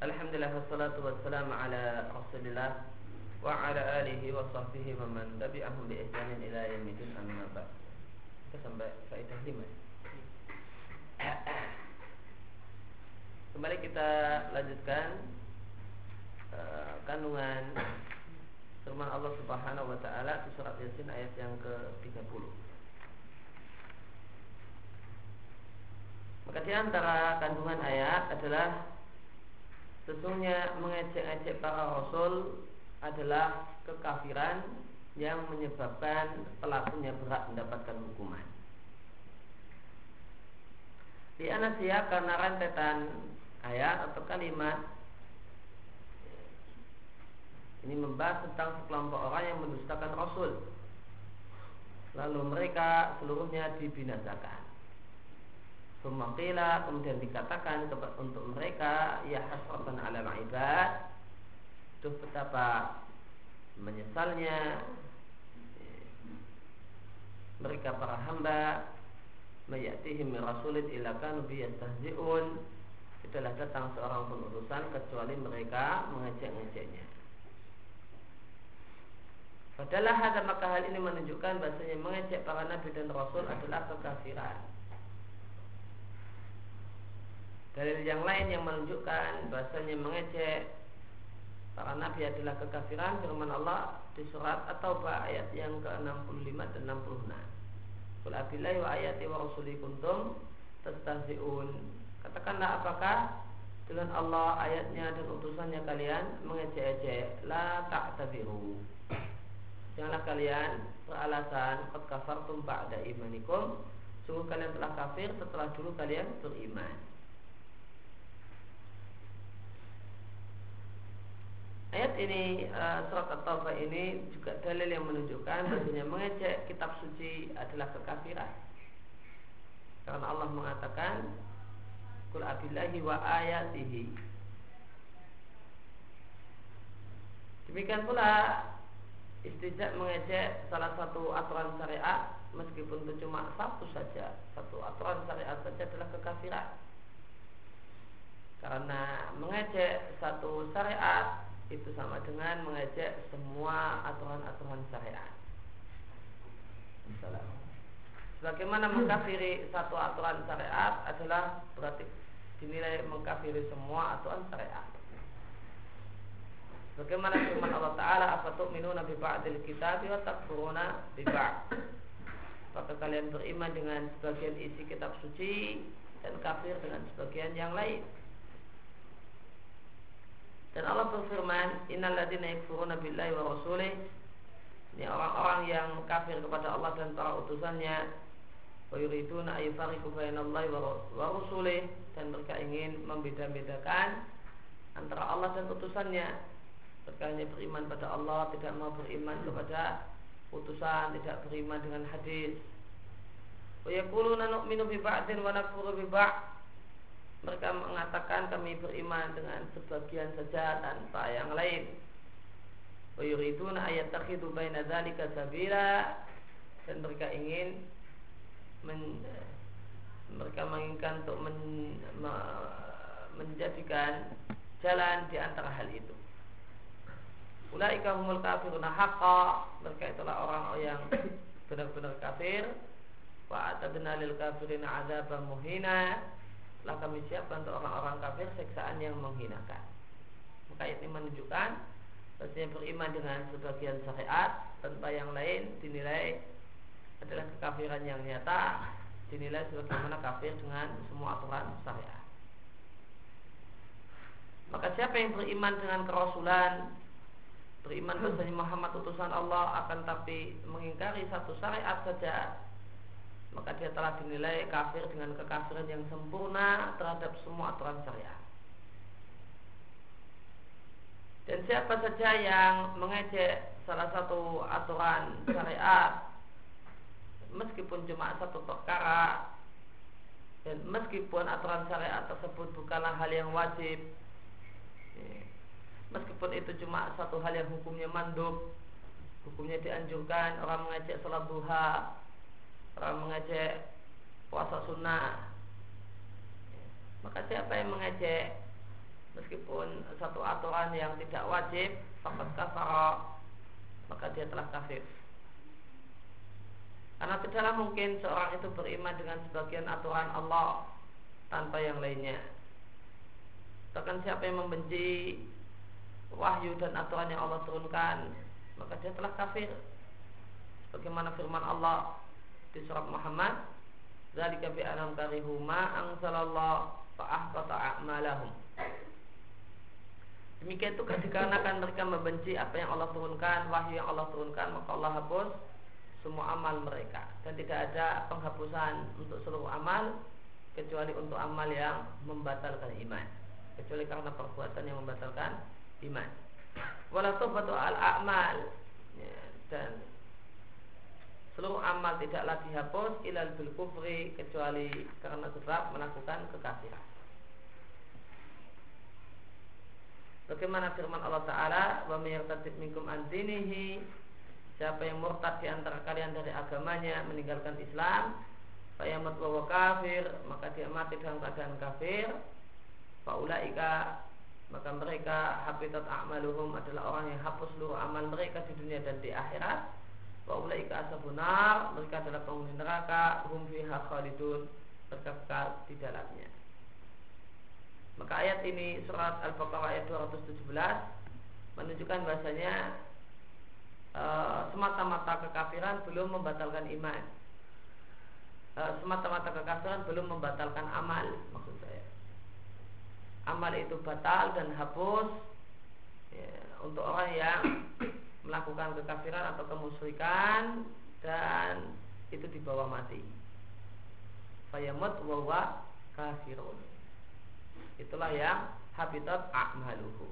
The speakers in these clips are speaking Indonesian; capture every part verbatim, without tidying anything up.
Alhamdulillah wassalatu wassalamu ala Rasulillah wa ala alihi wa sahbihi wa man tabi'ahum bi ihsanin ila yaumil amma ba'd. Kita sampai faedah lima. Kembali kita lanjutkan uh, kandungan firman Allah Subhanahu wa taala di surat Yasin ayat yang ke tiga puluh. Maka di antara kandungan ayat adalah sesungguhnya mengejek-ejek para rasul adalah kekafiran yang menyebabkan pelakunya berat mendapatkan hukuman. Di anasya karena rentetan ayat atau kalimat ini membahas tentang sekelompok orang yang mendustakan rasul, lalu mereka seluruhnya dibinasakan. Sumakila kemudian dikatakan untuk mereka, ya hasratan ala ibad, itu betapa menyesalnya mereka para hamba, mayatihim min rasulin ila kanu bi yastahzi'un, tidaklah datang seorang pun utusan kecuali mereka mengejek-ngejeknya. Padahal hada maka hal ini menunjukkan bahasanya mengejek para nabi dan rasul adalah kekafiran. Dalil yang lain yang menunjukkan bahasanya mengejek para nabi adalah kekafiran firman Allah di surat At-Taubah ayat yang ke enam puluh lima dan enam puluh enam. Qul abillahi wa ayati wa rasuli kuntum tastahzi'un. Katakanlah apakah dengan Allah, ayatnya dan utusannya kalian mengejek-ejek? La ta'tabiru. Janganlah kalian beralasan qad kafartum ba'da imanikum. Sungguh kalian telah kafir setelah dulu kalian beriman. Ayat ini, uh, surat At-Taubah ini juga dalil yang menunjukkan bahwasanya mengejek kitab suci adalah kekafiran. Karena Allah mengatakan, Qul abillahi wa ayatihi. Demikian pula istijak mengejek salah satu aturan syariat, meskipun itu cuma satu saja, satu aturan syariat saja adalah kekafiran. Karena mengejek satu syariat itu sama dengan mengejek semua aturan-aturan syariat. Misalnya, sebagaimana mengkafiri satu aturan syariat adalah berarti dinilai mengkafiri semua aturan syariat. Bagaimana firman Allah Ta'ala, afatu'minuna bi ba'dil kitabi wa takfuruna bi ba'd. Apakah kalian beriman dengan sebagian isi kitab suci dan kafir dengan sebagian yang lain? Dan Allah berfirman, innal ladzina yakfuruna billahi wa rasulih, ini orang-orang yang kafir kepada Allah dan para utusannya, wa yuriduna ay yufariqu bainallahi wa rasulih, dan mereka ingin membeda-bedakan antara Allah dan utusannya. Mereka hanya beriman pada Allah, tidak mau beriman kepada utusan, tidak beriman dengan hadis. Wa yaquluna nu'minu bi ba'din wa nakfuru bi ba'd. Mereka mengatakan kami beriman dengan sebagian saja tanpa yang lain. Wa yuriduna ayatakhidu baina dzalika sabila, dan mereka ingin men, mereka menginginkan untuk men, me, menjadikan jalan di antara hal itu. Ulaika humul kafiruna haqqa, mereka itulah orang yang benar-benar kafir. Wa atadna lil kafirina adzaban muhina, telah kami siapkan untuk orang-orang kafir siksaan yang menghinakan. Maka ini menunjukkan bahwasanya beriman dengan sebagian syariat tanpa yang lain dinilai adalah kekafiran yang nyata, dinilai sebagaimana kafir dengan semua aturan syariat. Maka siapa yang beriman dengan kerasulan, beriman bahwasanya Muhammad utusan Allah, akan tapi mengingkari satu syariat saja, maka dia telah dinilai kafir dengan kekafiran yang sempurna terhadap semua aturan syariat. Dan siapa saja yang mengejek salah satu aturan syariat, meskipun cuma satu perkara, dan meskipun aturan syariat tersebut bukanlah hal yang wajib, meskipun itu cuma satu hal yang hukumnya mandub, hukumnya dianjurkan, orang mengejek salat duha, orang mengejek puasa sunnah, maka siapa yang mengejek meskipun satu aturan yang tidak wajib, faqad kafara, maka dia telah kafir. Karena tidaklah mungkin seorang itu beriman dengan sebagian aturan Allah tanpa yang lainnya. Bahkan siapa yang membenci wahyu dan aturan yang Allah turunkan, maka dia telah kafir. Bagaimana firman Allah di surat Muhammad, "Dzalika bi annahum karihu ma anzalallahu fa ahbata a'malahum." Demikian itu dikarenakan mereka membenci apa yang Allah turunkan, wahyu yang Allah turunkan, maka Allah hapus semua amal mereka, dan tidak ada penghapusan untuk seluruh amal kecuali untuk amal yang membatalkan iman, kecuali karena perbuatan yang membatalkan iman. Wala tawbatu al-a'mal, ya, dan seluruh amal tidaklah dihapus ilal bil kufri, kecuali karena sebab melakukan kekafiran. Bagaimana firman Allah Ta'ala, "Wa may yartadid minkum an dinihi," siapa yang murtad di antara kalian dari agamanya, meninggalkan Islam, fa yamut wa kafir, maka dia mati dalam keadaan kafir, fa ulaika, maka mereka habitat a'maluhum, adalah orang yang hapus seluruh amal mereka di dunia dan di akhirat. Wa ulaika ashabun nar, mereka adalah penghuni neraka, hum fiha khalidun, kekal di dalamnya. Maka ayat ini, surat Al-Baqarah ayat dua ratus tujuh belas, menunjukkan bahasanya e, semata-mata kekafiran belum membatalkan iman. E, semata-mata kekafiran belum membatalkan amal, maksud saya. Amal itu batal dan hapus, ya, untuk orang yang melakukan kekafiran atau kemusyrikan dan itu dibawa mati. Fayamut wa huwa kafirun. Itulah yang habitat a'maluhu.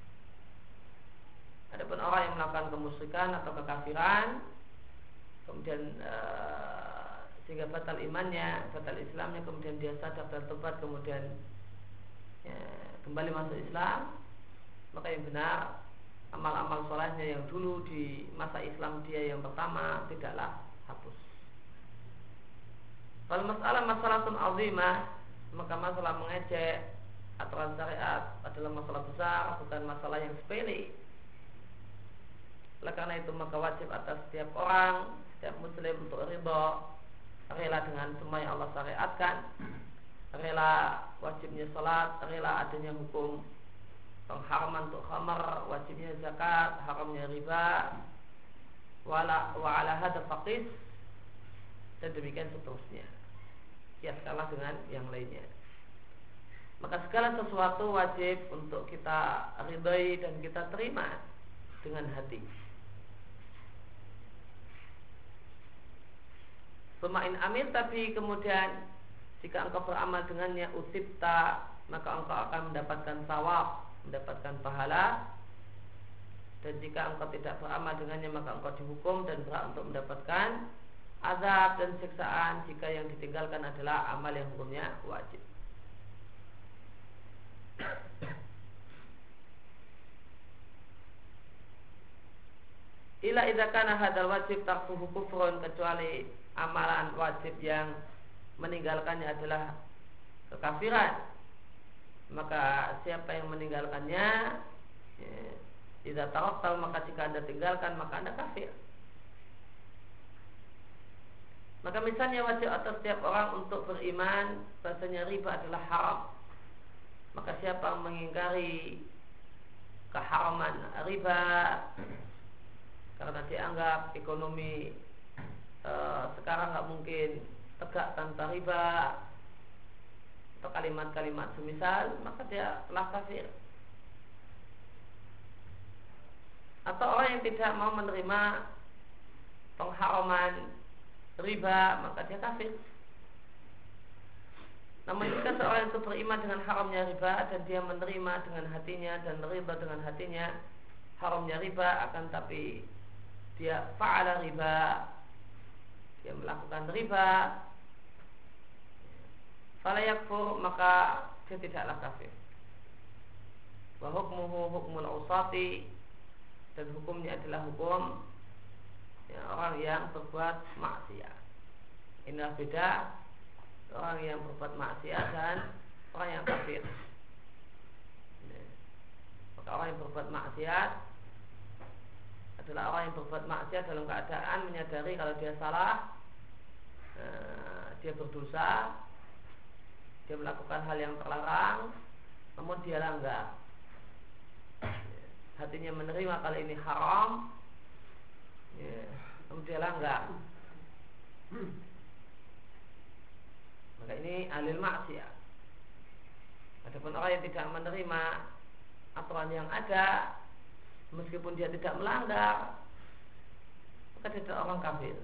Adapun orang yang melakukan kemusyrikan atau kekafiran, kemudian ee, sehingga batal imannya, batal Islamnya, kemudian dia sadar dan tobat, kemudian ya, kembali masuk Islam, maka yang benar amal-amal solehnya yang dulu di masa Islam dia yang pertama tidaklah hapus. Kalau masalah masalatun azimah, maka masalah mengejek aturan syariat adalah masalah besar, bukan masalah yang sepele. Oleh karena itu maka wajib atas setiap orang, setiap muslim untuk ridha, rela dengan semua yang Allah syariatkan, rela wajibnya salat, rela adanya hukum pengharaman untuk khamar, wajibnya zakat, haramnya riba, wala wa ala hadza faqis, dan demikian seterusnya. Kiaskanlah dengan yang lainnya. Maka segala sesuatu wajib untuk kita ridai dan kita terima dengan hati. Semain amil, tapi kemudian jika engkau beramal dengannya usibta, maka engkau akan mendapatkan sawab, mendapatkan pahala. Dan jika engkau tidak beramal dengannya, maka engkau dihukum dan berhak untuk mendapatkan azab dan siksaan jika yang ditinggalkan adalah amal yang hukumnya wajib. Ila idza kana hadzal wajib tarkuhu kufrun, kecuali amalan wajib yang meninggalkannya adalah kekafiran, maka siapa yang meninggalkannya, ya, idza tarakta, maka jika Anda tinggalkan maka Anda kafir. Maka misalnya wajib atas setiap orang untuk beriman bahasanya riba adalah haram, maka siapa mengingkari keharaman riba karena dianggap ekonomi e, sekarang nggak mungkin tegak tanpa riba atau kalimat-kalimat semisal, maka dia telah kafir. Atau orang yang tidak mau menerima pengharaman riba, maka dia kafir. Namun jika seorang itu beriman dengan haramnya riba dan dia menerima dengan hatinya dan ridha dengan hatinya haramnya riba, akan tapi dia fa'ala riba, dia melakukan riba, fala yakfur, maka dia tidaklah kafir. Wa hukmuhu hukmul usati, dan hukumnya adalah hukum ya, orang yang berbuat maksiat. Inilah beda orang yang berbuat maksiat dan orang yang kafir. Ya. orang yang berbuat maksiat adalah orang yang berbuat maksiat dalam keadaan menyadari kalau dia salah, uh, dia berdosa, dia melakukan hal yang terlarang, namun dia langgar. Hatinya menerima kalau ini haram, ya, namun dia langgar. Maka ini alil maksiat. Adapun orang yang tidak menerima aturan yang ada, meskipun dia tidak melanggar, maka dia adalah orang kafir.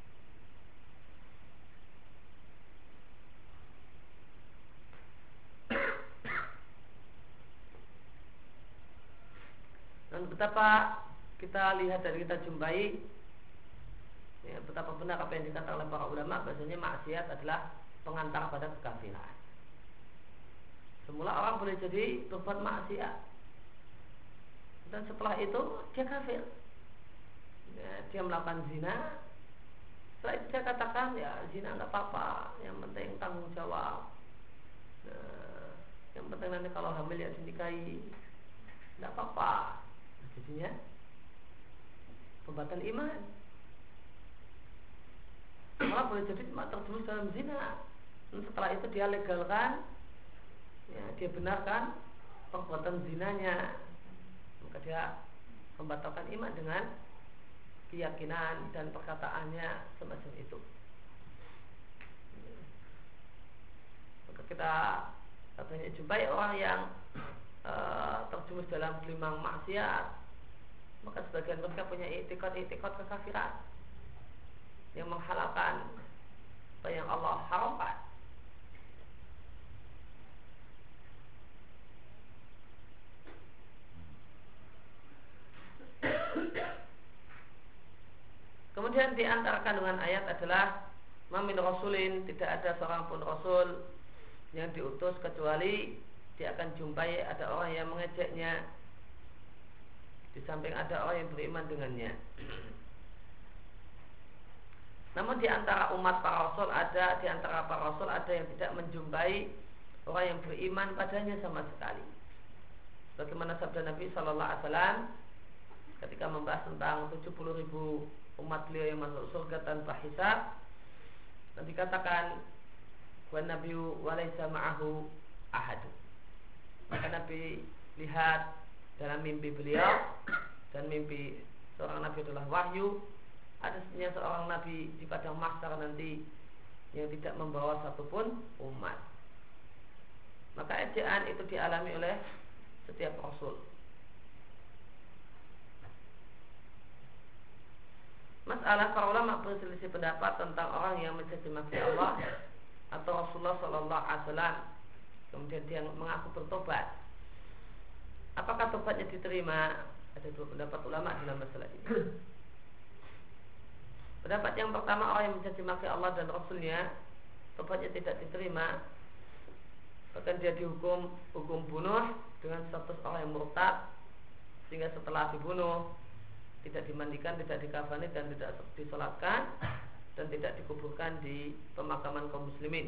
Dan betapa kita lihat dan kita jumpai, ya, betapa benar apa yang dikatakan oleh para ulama, bahasanya maksiat adalah pengantar pada kekafiran. Semula orang boleh jadi berbuat maksiat, dan setelah itu dia kafir, ya, dia melakukan zina. Setelah itu dia katakan, ya zina nggak apa-apa, yang penting tanggung jawab, nah, yang penting nanti kalau hamil ya dinikahi, nggak apa-apa. Jadinya pembatal iman. Malah boleh jadi cuma terjerumus dalam zina, dan setelah itu dia legalkan, ya, dia benarkan perbuatan zinanya, maka dia membatalkan iman dengan keyakinan dan perkataannya semacam itu. Maka kita katanya jumpai orang yang uh, terjerumus dalam gelimang maksiat, maka sebagian mereka punya itikad-itikad kekafiran yang menghalalkan apa yang Allah haramkan. Kemudian di antara kandungan ayat adalah mamin rasulin, tidak ada seorang pun rasul yang diutus kecuali dia akan jumpai ada orang yang mengejeknya, di samping ada orang yang beriman dengannya. Namun di antara umat para rasul ada, di antara para rasul ada yang tidak menjumpai orang yang beriman padanya sama sekali. Bagaimana sabda Nabi Sallallahu Alaihi Wasallam ketika membahas tentang tujuh puluh ribu umat beliau yang masuk surga tanpa hisab, Nabi katakan, "Wan nabiyyu walaysa ma'ahu ahad." Maka Nabi lihat dalam mimpi beliau, dan mimpi seorang nabi adalah wahyu, adanya seorang nabi di padang mahsyar nanti yang tidak membawa satupun umat. Maka ejaan itu dialami oleh setiap rasul. Masalah para ulama berselisih pendapat tentang orang yang mencaci maki Allah atau Rasulullah Sallallahu Alaihi Wasallam, kemudian dia mengaku bertobat. Apakah tobatnya diterima? Ada dua pendapat ulama dalam masalah ini. Pendapat yang pertama, orang yang mencaci maki Allah dan Rasulnya, tobatnya tidak diterima, bahkan dia dihukum hukum bunuh dengan status orang yang murtad, sehingga setelah dibunuh tidak dimandikan, tidak dikafani, dan tidak disolatkan, dan tidak dikuburkan di pemakaman kaum muslimin.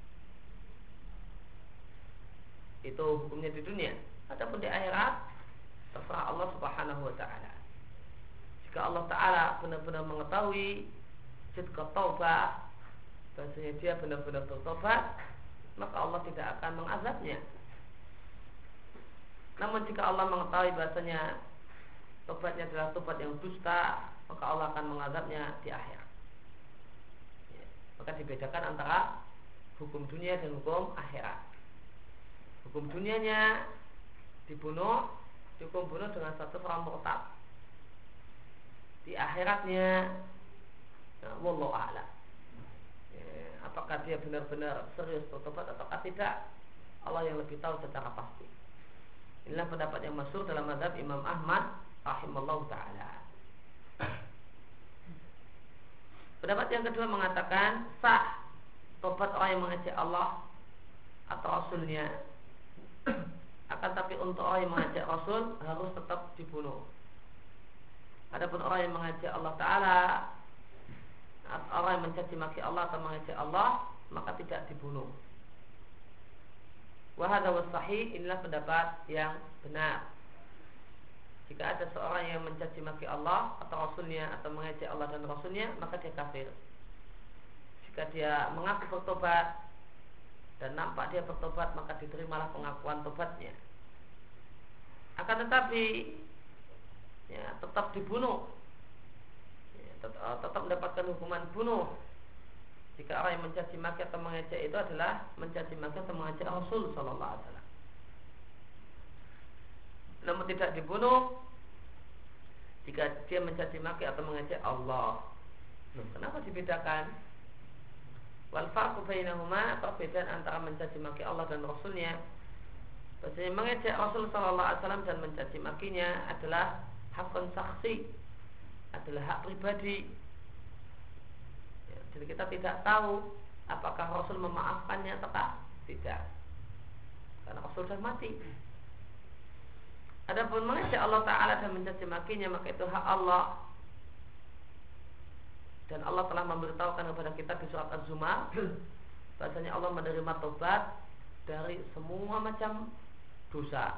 Itu hukumnya di dunia. Adapun di akhirat terserah Allah Subhanahu wa taala. Jika Allah taala benar-benar mengetahui sidqa taubah, bahasanya dia benar-benar bertobat, maka Allah tidak akan mengazabnya. Namun jika Allah mengetahui bahasanya tobatnya adalah tobat yang dusta, maka Allah akan mengazabnya di akhirat. Ya, maka dibedakan antara hukum dunia dan hukum akhirat. Hukum dunianya dibunuh, dihukum bunuh dengan satu orang murtad. Di akhiratnya, nah, wallahu a'lam, ya, apakah dia benar-benar serius bertobat atau tidak, Allah yang lebih tahu secara pasti. Inilah pendapat yang masyhur dalam mazhab Imam Ahmad rahimallahu ta'ala. Pendapat yang kedua mengatakan sah tobat orang yang mengejek Allah atau Rasulnya, akan tapi untuk orang yang mengejek Rasul harus tetap dibunuh. Adapun orang yang mengejek Allah Ta'ala, orang yang mencaci maki Allah atau mengejek Allah, maka tidak dibunuh. Wa hadza was sahih, inilah pendapat yang benar. jika ada seorang yang mencaci maki Allah atau Rasulnya atau mengejek Allah dan Rasulnya, maka dia kafir. Jika dia mengaku bertobat dan nampak dia bertobat, maka diterimalah pengakuan tobatnya. Akan tetapi ya, tetap dibunuh, ya, tetap, tetap mendapatkan hukuman bunuh jika orang yang mencaci maki atau mengejek itu adalah mencaci maki atau mengejek Rasul Sallallahu Alaihi Wasallam. Namun tidak dibunuh jika dia mencaci maki atau mengejek Allah. Loh, kenapa dibedakan? Wal farqu bainahuma, perbedaan antara mencaci maki Allah dan Rasulnya. Bahasanya mengejek Rasul Sallallahu Alaihi Wasallam dan mencaci makinya adalah hakun saksi, adalah hak pribadi. Ya, jadi kita tidak tahu apakah Rasul memaafkannya atau tidak, karena Rasul sudah mati. Adapun mengejek Allah Ta'ala dan mencaci makinya, maka itu hak Allah. Dan Allah telah memberitahukan kepada kita di surat Az-Zumar bahasanya Allah menerima tobat dari semua macam dosa.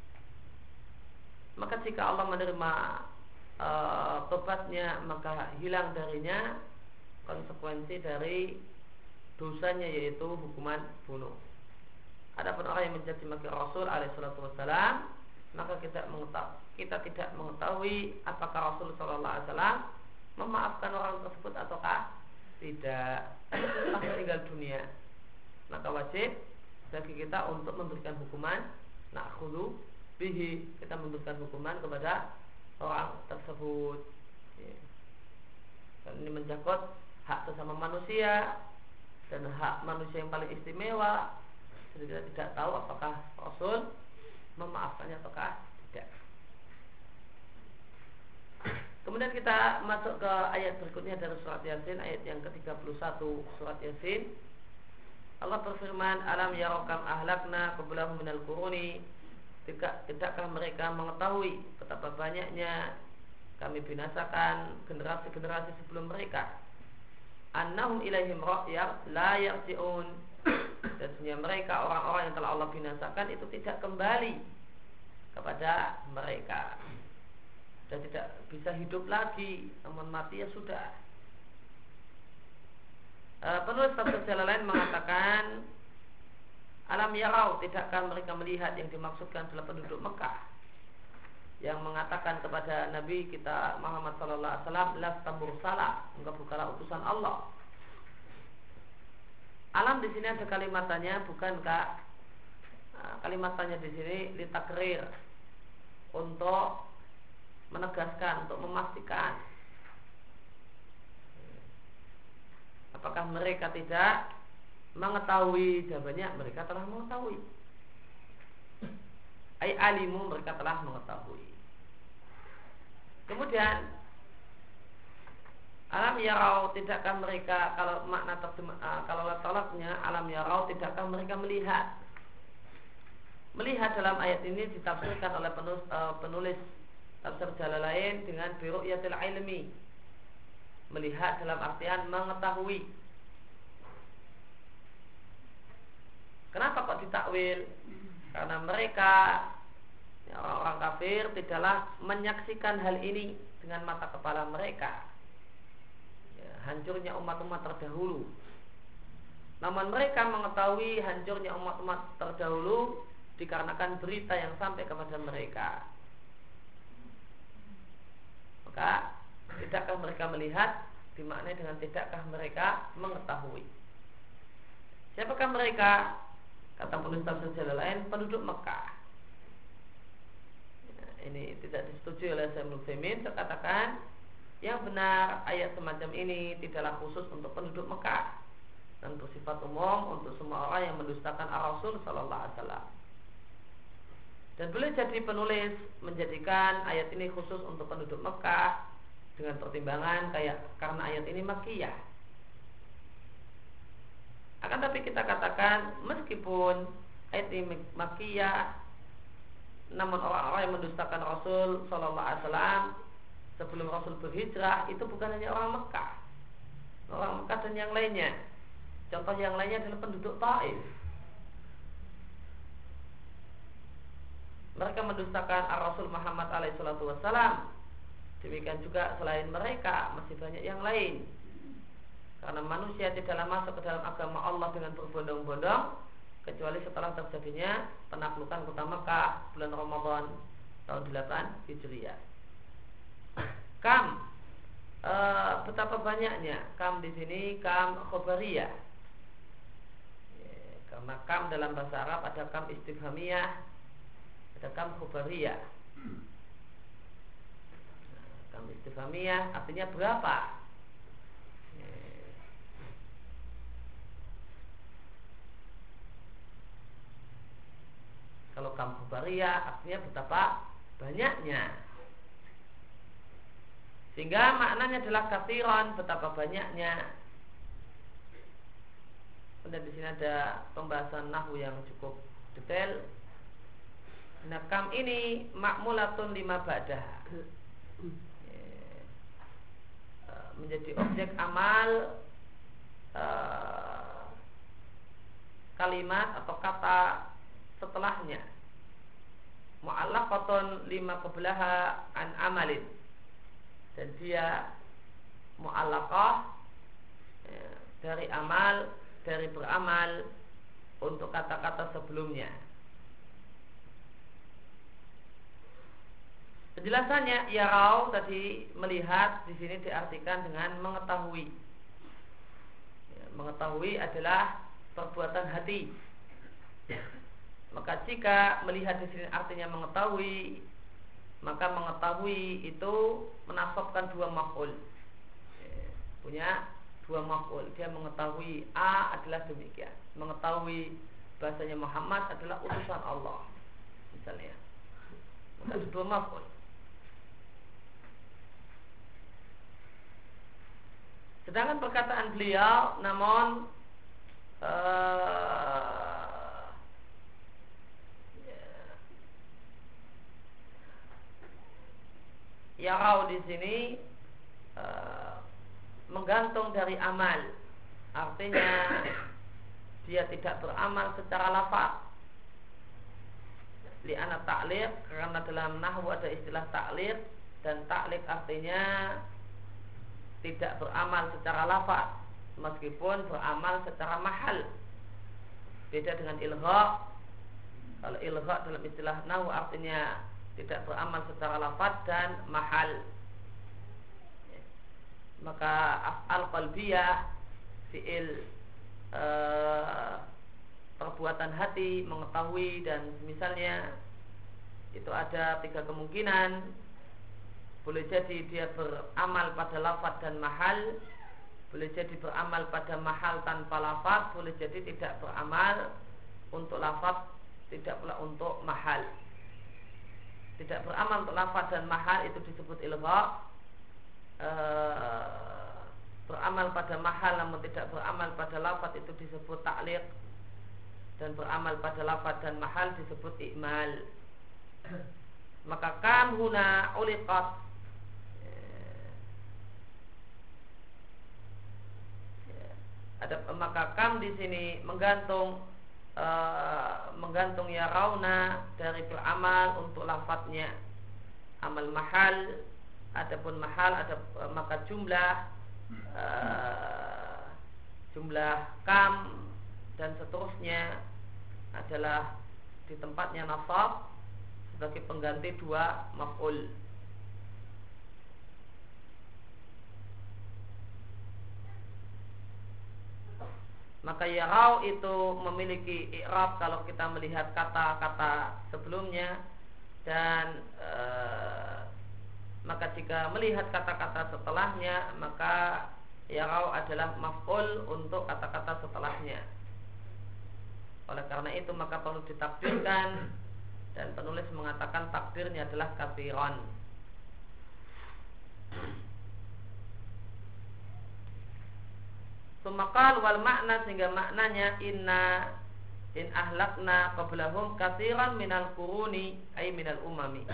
Maka jika Allah menerima e, tobatnya, maka hilang darinya konsekuensi dari dosanya, yaitu hukuman bunuh. Adapun orang yang mencaci maki Rasul alaihi salatu wassalam, maka kita mengetahui, kita tidak mengetahui apakah Rasul Sallallahu Alaihi Wasallam memaafkan orang tersebut ataukah tidak. Setelah meninggal dunia, maka wajib bagi kita untuk memberikan hukuman na'khudhu bihi, kita memberikan hukuman kepada orang tersebut. Dan ini mencakup hak sesama manusia dan hak manusia yang paling istimewa. Jadi kita tidak tahu apakah Rasul memaafkannya ataukah tidak. Kemudian kita masuk ke ayat berikutnya dari surat Yasin, ayat yang ke tiga puluh satu surat Yasin. Allah berfirman, alam yarau kam ahlakna qablahum minal quruni, tidakkah mereka mengetahui betapa banyaknya kami binasakan generasi-generasi sebelum mereka, annahum ilaihim ra'yar la yarji'un, dan sebenarnya mereka orang-orang yang telah Allah binasakan itu tidak kembali kepada mereka dan tidak bisa hidup lagi, namun mati ya sudah. E, penulis tafsir Jalalain mengatakan, alam yarau, tidakkah mereka melihat, yang dimaksudkan adalah penduduk Mekah yang mengatakan kepada Nabi kita Muhammad sallallahu alaihi wasallam, lasta mursala, engkau bukanlah utusan Allah. Alam di sini ada kalimatannya, bukankah kalimatannya di sini litakrir, untuk menegaskan, untuk memastikan. Apakah mereka tidak mengetahui? Jawabannya, mereka telah mengetahui. Ai alimu, mereka telah mengetahui. Kemudian alam yarau, tidakkah mereka, kalau makna terjemah, kalau tolaknya alam yarau, tidakkah mereka melihat? Melihat dalam ayat ini ditafsirkan oleh penulis, penulis tafsir Jalalain dengan biru'yatil ilmi, melihat dalam artian mengetahui. Kenapa kok ditakwil? Karena mereka, ya, orang-orang kafir tidaklah menyaksikan hal ini dengan mata kepala mereka, ya, hancurnya umat-umat terdahulu. Namun mereka mengetahui hancurnya umat-umat terdahulu dikarenakan berita yang sampai kepada mereka. Maka tidakkah mereka melihat, dimaknai dengan tidakkah mereka mengetahui. Siapakah mereka? Kata penulis tafsir Jalalain, penduduk Mekah. Ya, ini tidak disetujui oleh Syekh Ibnu Utsaimin. Saya katakan yang benar, ayat semacam ini tidaklah khusus untuk penduduk Mekah dan bersifat umum untuk semua orang yang mendustakan Ar-Rasul Sallallahu Alaihi Wasallam. Dan boleh jadi penulis menjadikan ayat ini khusus untuk penduduk Mekah dengan pertimbangan kayak karena ayat ini Makkiyah. Akan tapi kita katakan, meskipun ayat ini Makkiyah, namun orang-orang yang mendustakan Rasul Sallallahu Alaihi Wasallam sebelum Rasul berhijrah itu bukan hanya orang Mekah, orang Mekah dan yang lainnya. Contoh yang lainnya adalah penduduk Taif. mereka mendustakan Ar-Rasul Muhammad alaihi salatu wassalam. Demikian juga selain mereka masih banyak yang lain. Karena manusia tidaklah masuk ke dalam agama Allah dengan berbondong-bondong kecuali setelah terjadinya penaklukan kota Mekah bulan Ramadan tahun delapan Hijriah. Kam e, betapa banyaknya kam di sini kam khobariyah. E, karena kam dalam bahasa Arab ada kam istifhamiyah, ada kam khobariyah. Nah, kam istifhamiyah artinya berapa? E, kalau kam khobariyah artinya betapa banyaknya. Sehingga maknanya adalah katsiran, betapa banyaknya. Dan di sini ada pembahasan nahwu yang cukup detail. Nah, kam ini ma'mulatun lima ba'dah, menjadi objek amal uh, kalimat atau kata setelahnya. Mu'allaqatun lima qablaha an amalin, dan dia mu'allaqah ya, dari amal, dari beramal untuk kata-kata sebelumnya. Penjelasannya, yarau tadi melihat di sini diartikan dengan mengetahui. Ya, mengetahui adalah perbuatan hati. Maka jika melihat di sini artinya mengetahui, maka mengetahui itu menasabkan dua maf'ul. Ya, punya dua maf'ul. Dia mengetahui A adalah demikian. Mengetahui bahasanya Muhammad adalah utusan Allah, misalnya. Maka ada dua maf'ul. Sedangkan perkataan beliau namun uh, yarau di sini uh, menggantung dari amal. Artinya dia tidak beramal secara lafaz. Li'anna ta'liq, karena dalam nahwu ada istilah ta'liq, dan ta'liq artinya tidak beramal secara lafaz meskipun beramal secara mahal. Beda dengan ilgha. Kalau ilgha dalam istilah nahwu artinya tidak beramal secara lafaz dan mahal. Maka af'al qalbiyah, fi'il e, perbuatan hati, mengetahui dan misalnya, itu ada tiga kemungkinan. Boleh jadi dia beramal pada lafaz dan mahal, boleh jadi beramal pada mahal tanpa lafaz, boleh jadi tidak beramal untuk lafaz, tidak pula untuk mahal. Tidak beramal untuk lafaz dan mahal itu disebut ilgha. E, beramal pada mahal namun tidak beramal pada lafaz itu disebut ta'liq, dan beramal pada lafaz dan mahal disebut i'mal. Maka kam huna uliqat, ada maka kam di sini menggantung Uh, menggantung ya rauna dari beramal untuk lafadznya amal mahal. Adapun mahal ada uh, maka jumlah uh, jumlah kam dan seterusnya adalah di tempatnya nasab sebagai pengganti dua maf'ul. Maka yarau itu memiliki i'rab kalau kita melihat kata-kata sebelumnya, dan e, maka jika melihat kata-kata setelahnya, maka yarau adalah maf'ul untuk kata-kata setelahnya. Oleh karena itu maka perlu ditakdirkan, dan penulis mengatakan takdirnya adalah katsiran. Sumakal wal makna, sehingga maknanya inna in ahlakna qablahum katsiran minal quruni ay minal umami.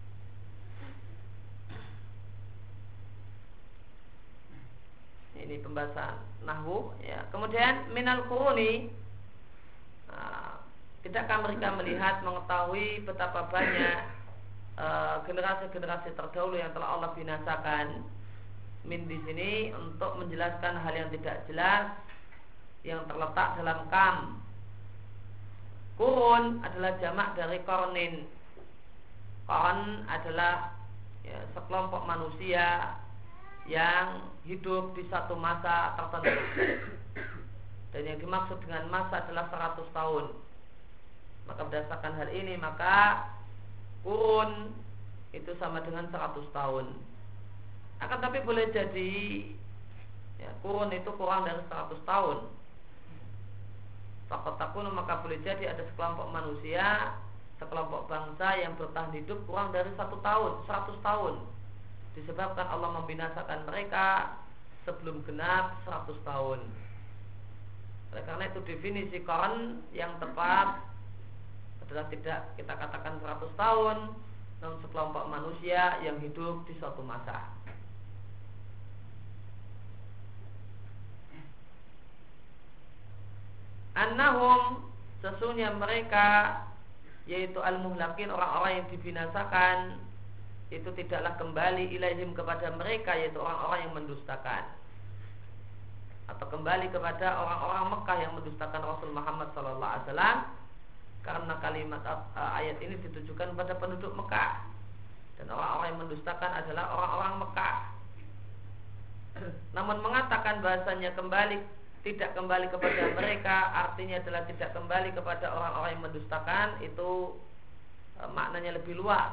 Ini pembahasan nahwu ya. Kemudian minal quruni, nah, tidakkah mereka melihat mengetahui betapa banyak uh, generasi-generasi terdahulu yang telah Allah binasakan. Min di sini untuk menjelaskan hal yang tidak jelas yang terletak dalam kam. Kurun adalah jamak dari kornin. Korn adalah ya, sekelompok manusia yang hidup di satu masa tertentu. Dan yang dimaksud dengan masa adalah seratus tahun. Maka berdasarkan hal ini, maka kurun itu sama dengan seratus tahun. Akan tapi boleh jadi ya, kurun itu kurang dari seratus tahun. Takut takun maka boleh jadi ada sekelompok manusia, sekelompok bangsa yang bertahan hidup kurang dari satu tahun, seratus tahun. Disebabkan Allah membinasakan mereka sebelum genap seratus tahun. Oleh karena itu definisi qarn yang tepat adalah tidak kita katakan seratus tahun, namun sekelompok manusia yang hidup di suatu masa. Annahum, sesungguhnya mereka, yaitu al-muhlakin, orang-orang yang dibinasakan, itu tidaklah kembali ilaihim kepada mereka, yaitu orang-orang yang mendustakan, atau kembali kepada orang-orang Mekah yang mendustakan Rasul Muhammad sallallahu alaihi wasallam, karena kalimat ayat ini ditujukan pada penduduk Mekah, dan orang-orang yang mendustakan adalah orang-orang Mekah. Namun mengatakan bahasanya kembali, tidak kembali kepada mereka, artinya adalah tidak kembali kepada orang-orang yang mendustakan, itu e, maknanya lebih luas.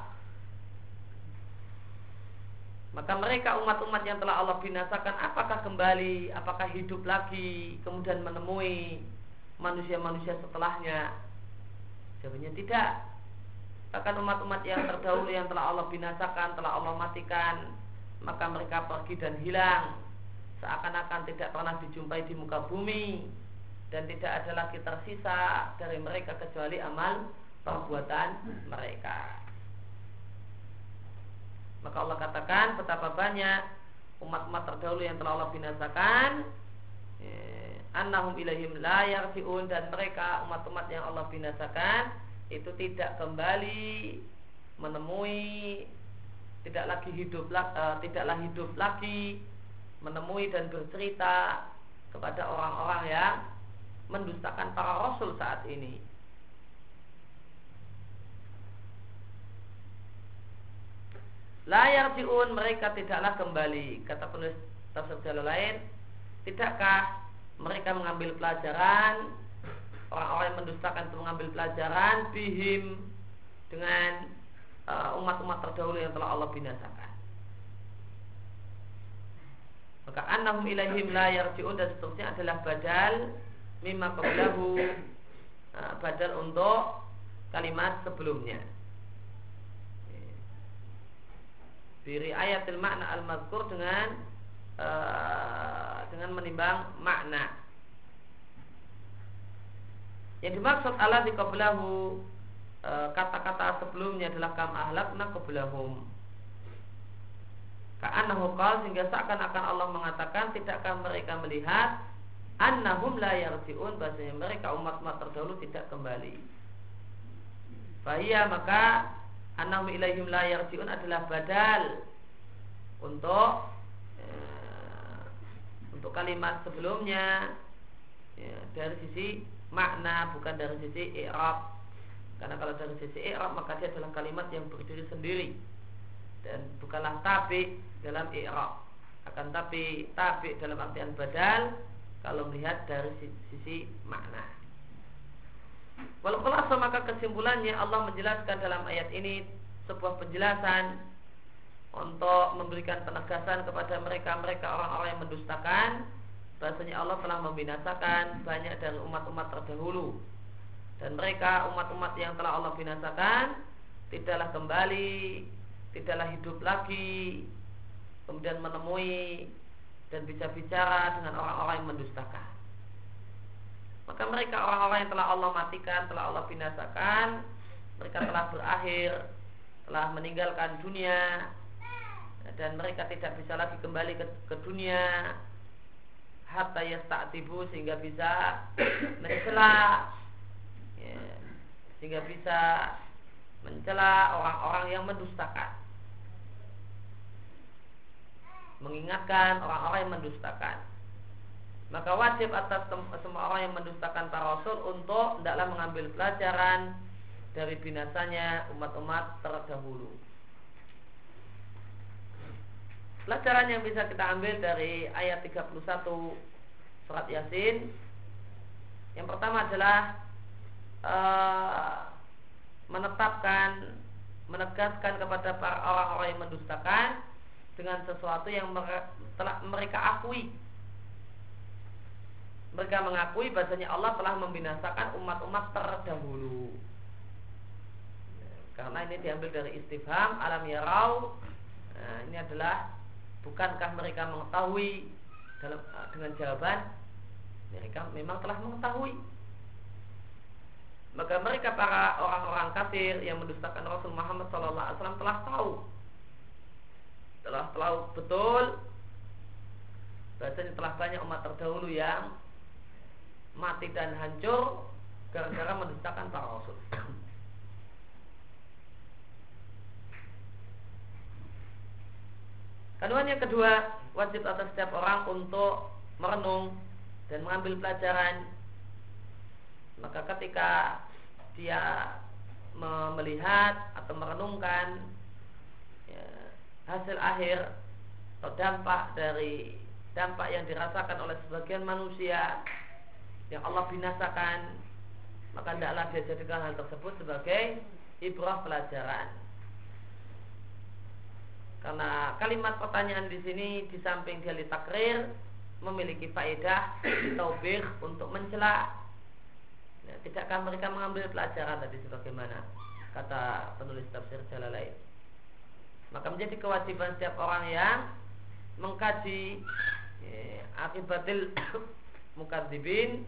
Maka mereka umat-umat yang telah Allah binasakan, apakah kembali, apakah hidup lagi, kemudian menemui manusia-manusia setelahnya? Jawabannya tidak. Bahkan umat-umat yang terdahulu yang telah Allah binasakan, telah Allah matikan, maka mereka pergi dan hilang, seakan-akan tidak pernah dijumpai di muka bumi, dan tidak ada lagi tersisa dari mereka kecuali amal perbuatan mereka. Maka Allah katakan betapa banyak umat-umat terdahulu yang telah Allah binasakan, annahum ilaihim la yarji'un, dan mereka umat-umat yang Allah binasakan itu tidak kembali menemui, tidak lagi hidup uh, tidaklah hidup lagi menemui dan bercerita kepada orang-orang yang mendustakan para rasul saat ini. La yarji'un, mereka tidaklah kembali. Kata penulis tafsir Jalalain, tidakkah mereka mengambil pelajaran, orang-orang yang mendustakan itu mengambil pelajaran bihim, dengan uh, umat-umat terdahulu yang telah Allah binasakan. Maka annahum ilaihim la yarji'un dan seterusnya adalah badal mimma qablahu, uh, badal untuk kalimat sebelumnya. Biri ayatil makna al-mazkur dengan uh, dengan menimbang makna. Yang dimaksud Allah di qablahu, uh, kata-kata sebelumnya adalah kam ahlakna qablahum. Ka'annahu qala, sehingga seakan-akan Allah mengatakan, tidakkah mereka melihat annahum la yarji'un, bahasanya mereka umat-umat terdahulu tidak kembali. Fahiyya, maka annahum ilaihim la yarji'un adalah badal untuk ya, untuk kalimat sebelumnya ya, dari sisi makna, bukan dari sisi i'rab. Karena kalau dari sisi i'rab maka dia adalah kalimat yang berdiri sendiri dan bukanlah tabi dalam i'rab. Akan tapi tabi dalam artian badal kalau melihat dari sisi makna. Walau khulasa, maka kesimpulannya Allah menjelaskan dalam ayat ini sebuah penjelasan untuk memberikan penegasan kepada mereka-mereka orang-orang yang mendustakan, bahasanya Allah telah membinasakan banyak dari umat-umat terdahulu, dan mereka umat-umat yang telah Allah binasakan tidaklah kembali, tidaklah hidup lagi, kemudian menemui dan bisa bicara dengan orang-orang yang mendustakan. Maka mereka orang-orang yang telah Allah matikan, telah Allah binasakan, mereka telah berakhir, telah meninggalkan dunia, dan mereka tidak bisa lagi kembali ke, ke dunia hatta yasta'tibu, sehingga bisa mencela ya, sehingga bisa mencela orang-orang yang mendustakan, mengingatkan orang-orang yang mendustakan. Maka wajib atas semua orang yang mendustakan para rasul untuk hendaklah mengambil pelajaran dari binasanya umat-umat terdahulu. Pelajaran yang bisa kita ambil dari ayat tiga puluh satu surat Yasin, yang pertama adalah uh, menetapkan, menegaskan kepada para orang-orang yang mendustakan dengan sesuatu yang mere- telah mereka akui. Mereka mengakui bahasanya Allah telah membinasakan umat-umat terdahulu. Karena ini diambil dari istifham alam yarau. Nah, ini adalah bukankah mereka mengetahui dalam dengan jawaban mereka memang telah mengetahui. Maka mereka para orang-orang kafir yang mendustakan Rasul Muhammad shallallahu alaihi wasallam telah tahu, telah tahu betul bahasanya telah banyak umat terdahulu yang mati dan hancur gara-gara mendustakan para rasul. Kandungan yang kedua, wajib atas setiap orang untuk merenung dan mengambil pelajaran. Maka ketika dia melihat atau merenungkan ya, hasil akhir atau dampak dari dampak yang dirasakan oleh sebagian manusia yang Allah binasakan, maka hendaklah dia jadikan hal tersebut sebagai ibrah pelajaran. Karena kalimat pertanyaan di sini di samping dia litakrir memiliki faedah taubih untuk mencela. Ya, tidakkah mereka mengambil pelajaran tadi sebagaimana kata penulis tafsir Jalalain? Maka menjadi kewajiban setiap orang yang mengkaji ya, akibatil mukadzibin,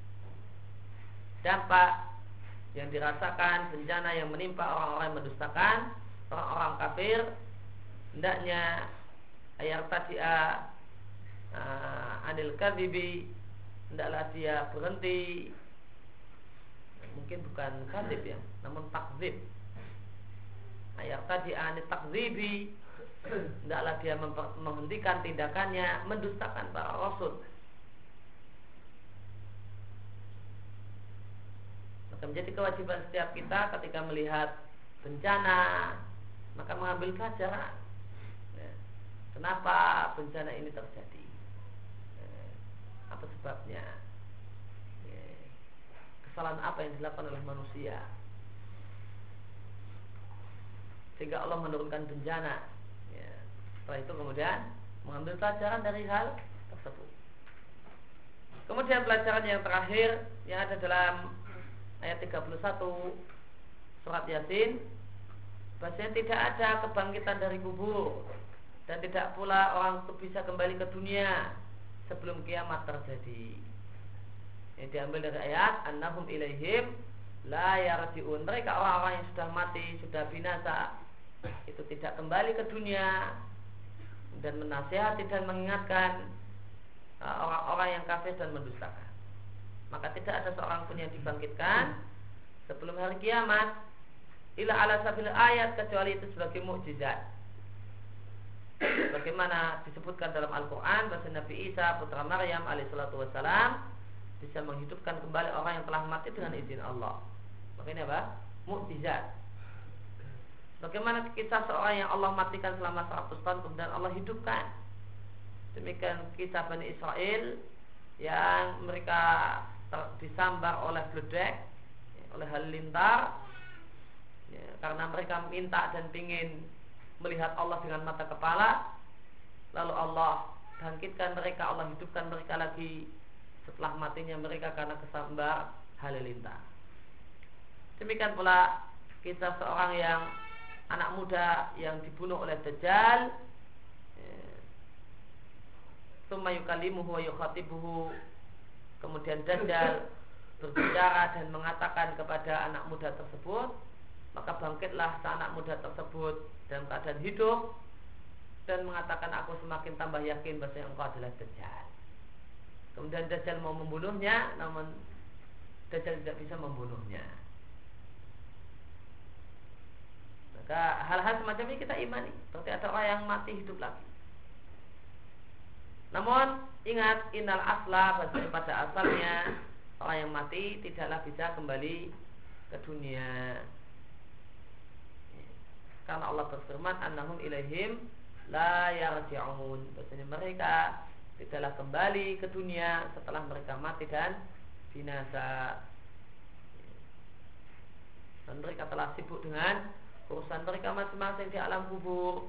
dampak yang dirasakan, bencana yang menimpa orang-orang yang mendustakan, orang-orang kafir, hendaknya ayat tadi'a uh, anil kadzibi, hendaklah dia berhenti, mungkin bukan kadzib ya, namun takdzib. Ayat tadi'a anil takdzibi, hendaklah dia memper- menghentikan tindakannya mendustakan para rasul. Menjadi kewajiban setiap kita ketika melihat bencana maka mengambil pelajaran. Ya. Kenapa bencana ini terjadi? Ya. Apa sebabnya? Ya. Kesalahan apa yang dilakukan oleh manusia sehingga Allah menurunkan bencana? Ya. Setelah itu kemudian mengambil pelajaran dari hal tersebut. Kemudian pelajaran yang terakhir yang ada dalam ayat tiga puluh satu surat Yasin, bahasanya tidak ada kebangkitan dari kubur dan tidak pula orang itu bisa kembali ke dunia sebelum kiamat terjadi. Ini diambil dari ayat annahum ilaihim la yarji'un. Mereka orang-orang yang sudah mati, sudah binasa, itu tidak kembali ke dunia dan menasihati dan mengingatkan orang-orang yang kafir dan mendustakan. Maka tidak ada seorang pun yang dibangkitkan sebelum hari kiamat ila ala sabil ayat, kecuali itu sebagai mukjizat. Bagaimana disebutkan dalam Al-Quran bahwa Nabi Isa putra Maryam alaihissalatu wassalam bisa menghidupkan kembali orang yang telah mati dengan izin Allah. Maka ini apa? Mukjizat. Bagaimana kisah seorang yang Allah matikan selama seratus tahun kemudian Allah hidupkan. Demikian kisah Bani Israel yang mereka disambar oleh bledek, oleh halilintar, ya, karena mereka minta dan ingin melihat Allah dengan mata kepala, lalu Allah bangkitkan mereka, Allah hidupkan mereka lagi setelah matinya mereka karena kesambar halilintar. Demikian pula kisah seorang yang anak muda yang dibunuh oleh Dajjal, tsumma yukallimuhu wa yukhatibuhu, kemudian Dajjal berbicara dan mengatakan kepada anak muda tersebut, maka bangkitlah si anak muda tersebut dalam keadaan hidup dan mengatakan, aku semakin tambah yakin bahwa engkau adalah Dajjal. Kemudian Dajjal mau membunuhnya, namun Dajjal tidak bisa membunuhnya. Maka hal-hal semacam ini kita imani. Berarti ada orang yang mati hidup lagi. Namun ingat, innal asla, pada asalnya orang yang mati tidaklah bisa kembali ke dunia. Karena Allah berfirman, annahum ilaihim la yarji'un. Bahasanya mereka tidaklah kembali ke dunia setelah mereka mati dan binasa. Dan mereka telah sibuk dengan urusan mereka masing-masing di alam kubur.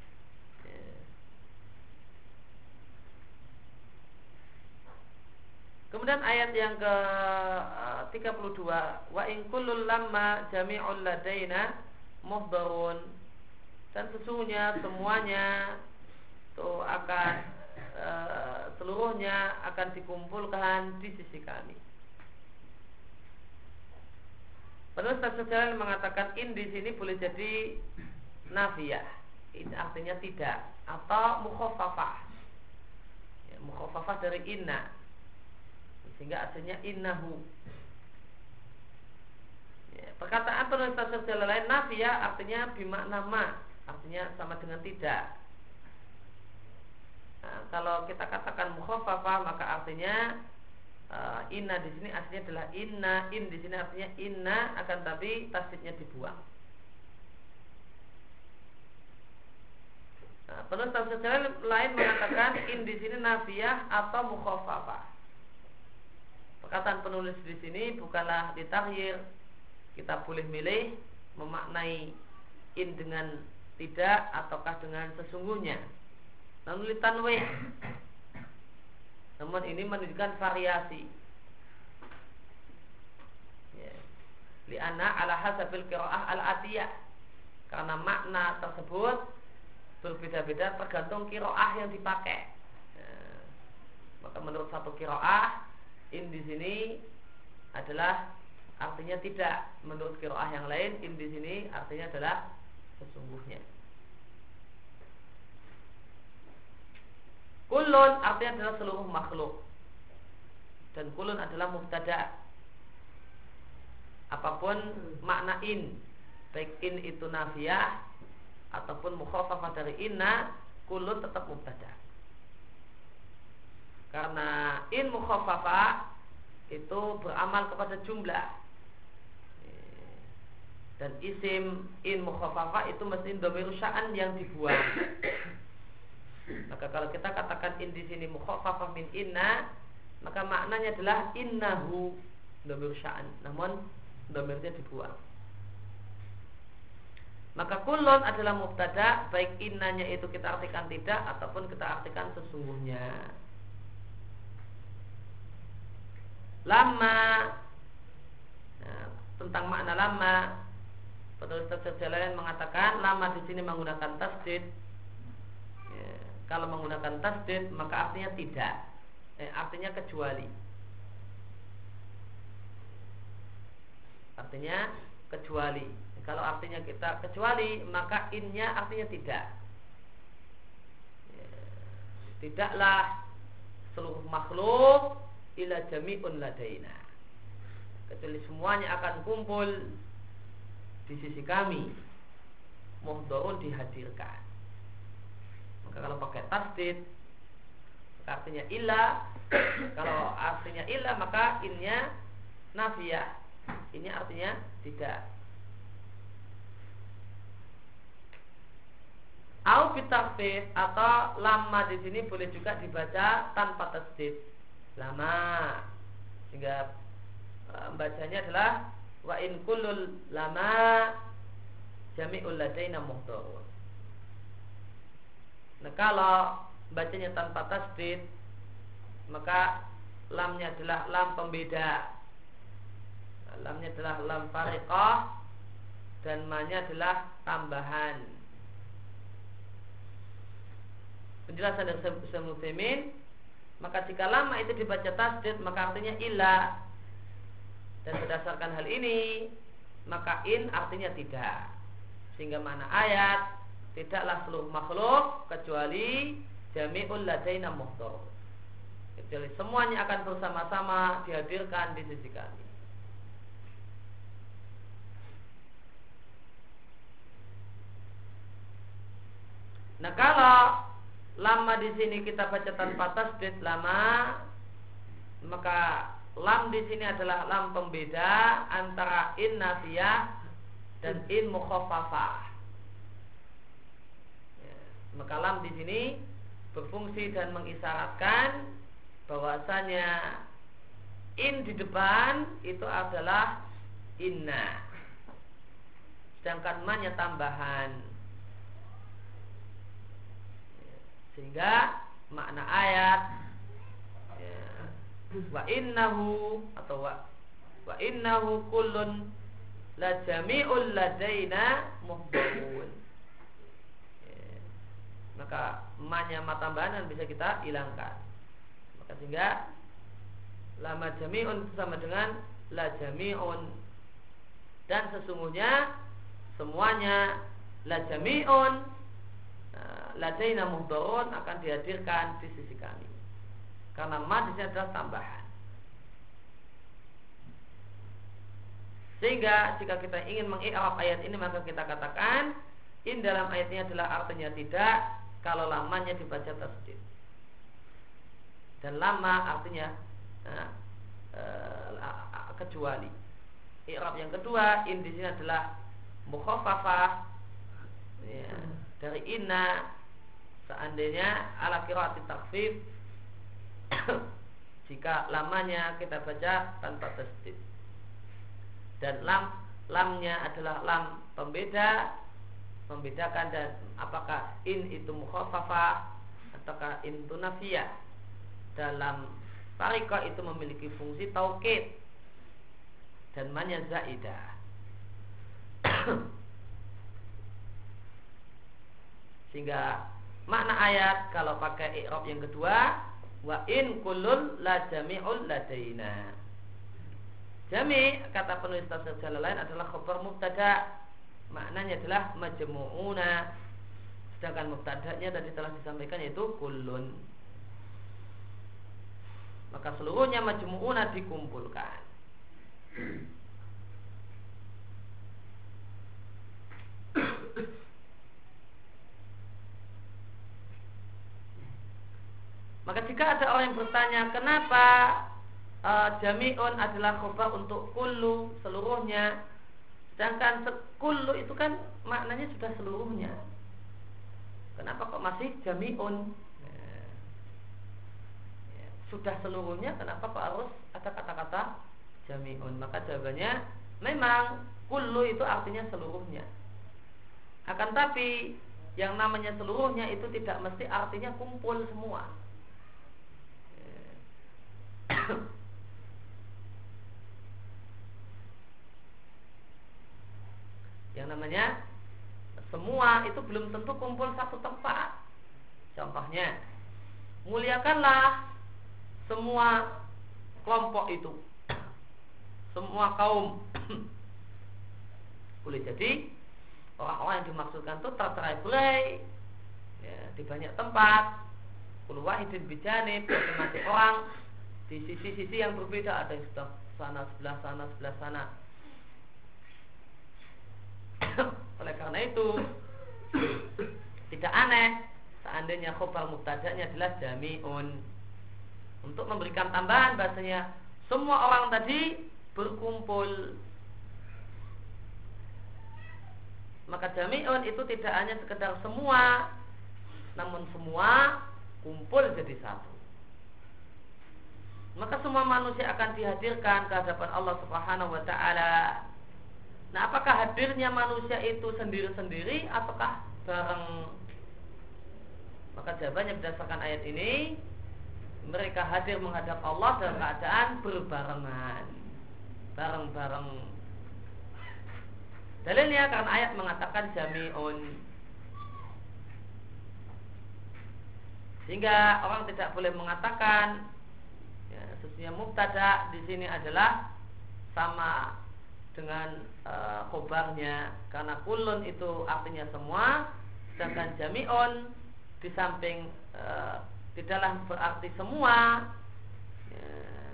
Kemudian ayat yang ke tiga puluh dua, wa in kullul lamma jami'ul ladaina muhdarun. Dan sesungguhnya semuanya itu akan e, seluruhnya akan dikumpulkan di sisi kami. Penulis tafsir Jalalain mengatakan in di sini boleh jadi nafiyah, ini artinya tidak, atau mukhaffafah. Ya, mukhaffafah dari inna, sehingga artinya innahu. Ya, perkataan penulis tafsir Jalalain nafiyah artinya bimakna ma, artinya sama dengan tidak. Nah, kalau kita katakan mukhaffafah maka artinya Uh, inna di sini aslinya adalah inna, in di sini artinya inna, akan tapi tasdidnya dibuang. Nah, penulis tafsir lain mengatakan in di sini nafiyah atau mukhaffafah. Perkataan penulis di sini bukanlah ditakhir. Kita boleh milih memaknai in dengan tidak ataukah dengan sesungguhnya. Namun litanwih. Namun ini menunjukkan variasi. Ya. Li'anna ala hasabil qiraah al-atiyah. Karena makna tersebut berbeda-beda tergantung qiraah yang dipakai. Ya. Maka menurut satu qiraah in di sini adalah artinya tidak. Menurut qiraah yang lain in di sini artinya adalah sesungguhnya. Kulun artinya adalah seluruh makhluk. Dan kulun adalah mubtada. Apapun makna in, baik in itu nafiyah ataupun mukhaffafah dari inna, kulun tetap mubtada. Karena in mukhaffafah itu beramal kepada jumlah. Dan isim in mukhaffafah itu mesti dhamir sya'an yang dibuang. Maka kalau kita katakan in di sini mukhaffafah min inna, maka maknanya adalah innahu dhamir sya'an, namun dhamirnya dibuang. Maka kulun adalah mubtada, baik innanya itu kita artikan tidak ataupun kita artikan sesungguhnya. Lama, nah, tentang makna lama, penulis tafsir Jalalain mengatakan lama di sini menggunakan tasdid. Ya, kalau menggunakan tasdid maka artinya tidak, eh, artinya kecuali. Artinya kecuali. Kalau artinya kita kecuali maka innya artinya tidak. Ya, tidaklah seluruh makhluk ila jami'un ladaina, kecuali semuanya akan kumpul di sisi kami, muhdharun dihadirkan. Maka kalau pakai tasdid maka artinya illa. Kalau artinya illa maka innya nafiyah, ini artinya tidak. Au bitasdid, atau lama di sini boleh juga dibaca tanpa tasdid, lama, sehingga uh, bacanya adalah wa in kullul lama jami'ul ladaina muhdharun. Nah, kalau bacanya tanpa tasdid maka lamnya adalah lam pembeda, lamnya adalah lam fariqah, dan ma-nya adalah tambahan. Penjelasan dari Syekh Utsaimin, maka jika lama itu dibaca tasdid maka artinya illa, dan berdasarkan hal ini maka in artinya tidak, sehingga mana ayat tidaklah seluruh makhluk kecuali jami'ul ladaina muhdhar, kecuali semuanya akan bersama-sama dihadirkan di sisi kami. Nah, kalau lama di sini kita baca tanpa tasdid lama, maka lam di sini adalah lam pembeda antara in nafiyah dan in mukhaffafah. Ya, maka lam di sini berfungsi dan mengisyaratkan bahwasanya in di depan itu adalah inna, sedangkan ma-nya tambahan. Sehingga makna ayat ya, wa innahu atau wa, wa innahu kullun la jami'ul ladaina muhdarun. Ya, maka ma-nya ma tambahan bisa kita hilangkan. Maka sehingga lama jami'un sama dengan la jami'un, dan sesungguhnya semuanya la jami'un ladaina muhdharun akan dihadirkan di sisi kami, karena ma di sini adalah tambahan. Sehingga jika kita ingin mengi'rab ayat ini, maka kita katakan in dalam ayat ini adalah artinya tidak kalau lamanya dibaca tasdid, dan lama artinya nah, e, kecuali. I'rab yang kedua, in di sini adalah mukhaffafah ya, dari inna, seandainya ala qiraati takhfif jika lamanya kita baca tanpa tasdid, dan lam lamnya adalah lam pembeda, membedakan dan apakah in itu mukhaffafah ataukah in itu nafiyah. Dalam tariqah itu memiliki fungsi taukid dan ma-nya zaidah. Sehingga makna ayat kalau pakai i'rab yang kedua, wa in kullun la jami'ul ladaina. Jami' kata penulis tafsir Jalalain adalah khabar mubtada, maknanya adalah majmu'una, sedangkan mubtada'nya tadi telah disampaikan yaitu kullun. Maka seluruhnya majmu'una dikumpulkan. Maka jika ada orang yang bertanya kenapa uh, jami'un adalah khabar untuk kullu seluruhnya, sedangkan kullu itu kan maknanya sudah seluruhnya, kenapa kok masih jami'un? Nah, ya, sudah seluruhnya, kenapa kok harus ada kata-kata jami'un? Maka jawabannya memang kullu itu artinya seluruhnya, akan tapi yang namanya seluruhnya itu tidak mesti artinya kumpul semua. Yang namanya semua itu belum tentu kumpul satu tempat. Contohnya, muliakanlah semua kelompok itu, semua kaum. Boleh jadi orang-orang yang dimaksudkan itu terterai ya, di banyak tempat. Kullu wahidin bijanib, masing-masing orang di sisi-sisi yang berbeda, ada yang sebelah sana, sebelah sana, sebelah sana. Oleh karena itu tidak aneh seandainya khabar mubtada'nya adalah jami'un, untuk memberikan tambahan bahasanya semua orang tadi berkumpul. Maka jami'un itu tidak hanya sekedar semua, namun semua kumpul jadi satu. Maka semua manusia akan dihadirkan ke hadapan Allah Subhanahu wa ta'ala. Nah, apakah hadirnya manusia itu sendiri-sendiri ataukah bareng? Maka jawabannya berdasarkan ayat ini, mereka hadir menghadap Allah dalam keadaan berbarengan, bareng-bareng. Dalilnya karena ayat mengatakan jami'un, sehingga orang tidak boleh mengatakan ya, sesungguhnya mubtada di sini adalah sama dengan e, khobarnya, karena kulun itu artinya semua, sedangkan jami'un di samping e, tidaklah berarti semua ya,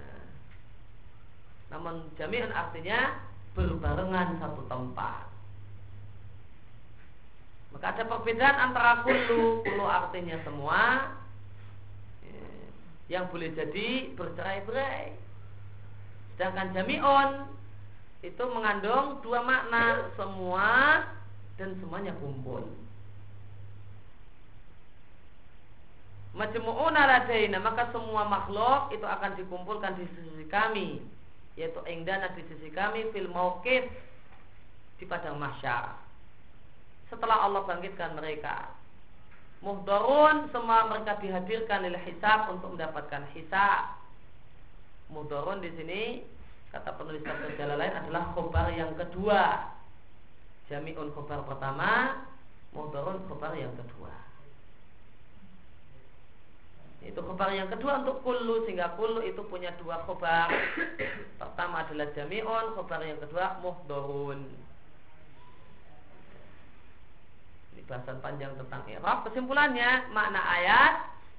namun jami'un artinya berbarengan satu tempat. Maka ada perbedaan antara kullu. Kullu artinya semua, yang boleh jadi bercerai-berai. Sedangkan jami'un itu mengandung dua makna, semua dan semuanya kumpul. Majmu'una ladaina, maka semua makhluk itu akan dikumpulkan di sisi kami, yaitu indana di sisi kami, fil mauqif, di padang mahsyar. Setelah Allah bangkitkan mereka, muhdharun, semua mereka dihadirkan lil hisab, untuk mendapatkan hisab. Muhdharun di sini kata penulis tafsir Jalalain adalah khobar yang kedua. Jami'un khobar pertama, muhdharun khobar yang kedua. Itu khobar yang kedua untuk kullu, sehingga kullu itu punya dua khobar. Pertama adalah jami'un, khobar yang kedua muhdharun. Ini bahasan panjang tentang i'rab. Kesimpulannya, makna ayat,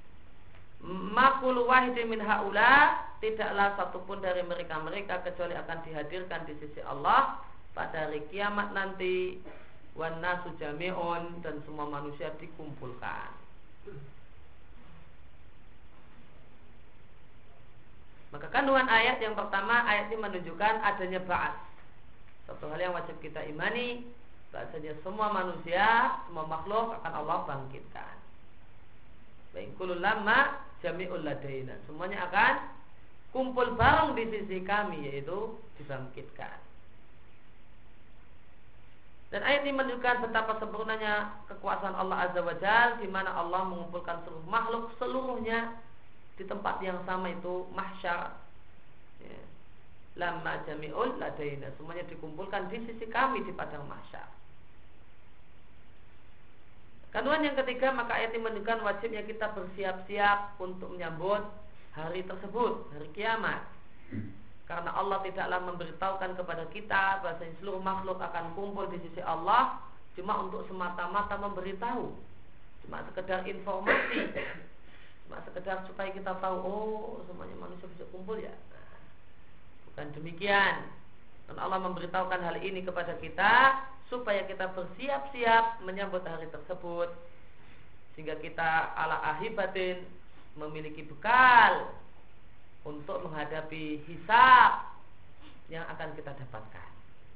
makul wahidin min haula, tidaklah satupun dari mereka-mereka kecuali akan dihadirkan di sisi Allah pada hari kiamat nanti. Wan nasu jami'un, dan semua manusia dikumpulkan. Maka kandungan ayat yang pertama, ayat ini menunjukkan adanya ba'ats. Satu hal yang wajib kita imani, bahasanya semua manusia, semua makhluk akan Allah bangkitkan. Baik kulul lama jami'ul ladaina, semuanya akan kumpul bareng di sisi kami, yaitu dibangkitkan. Dan ayat ini menunjukkan betapa sempurnanya kekuasaan Allah Azza wa Jalla, di mana Allah mengumpulkan seluruh makhluk seluruhnya di tempat yang sama, itu mahsyar. Ya. Lamma jami'ul ladaina, semuanya dikumpulkan di sisi kami di padang mahsyar. Kandungan yang ketiga, maka ayat ini menunjukkan wajibnya kita bersiap-siap untuk menyambut hari tersebut, hari kiamat. Karena Allah tidaklah memberitahukan kepada kita bahwa seluruh makhluk akan kumpul di sisi Allah cuma untuk semata-mata memberitahu, cuma sekedar informasi, cuma sekedar supaya kita tahu, oh semuanya manusia bisa kumpul ya. Nah, bukan demikian. Dan Allah memberitahukan hal ini kepada kita supaya kita bersiap-siap menyambut hari tersebut, sehingga kita ala ahibatin, memiliki bekal untuk menghadapi hisab yang akan kita dapatkan.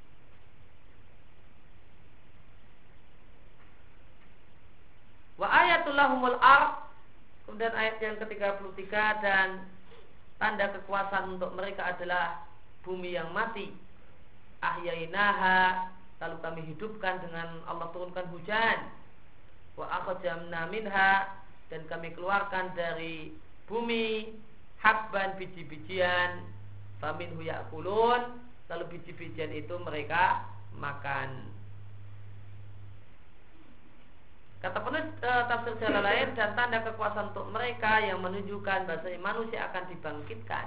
Wa ayatul lahumul ard. Kemudian ayat yang ke tiga puluh tiga, dan tanda kekuasaan untuk mereka adalah bumi yang mati. Ahyainaha, lalu kami hidupkan dengan Allah turunkan hujan. Wa akhrajna minha, dan kami keluarkan dari bumi habban, biji-bijian, faminhu ya'kulun, lalu biji-bijian itu mereka makan. Kata penulis e, tafsir Jalalain, dan tanda kekuasaan untuk mereka yang menunjukkan bahasanya manusia akan dibangkitkan.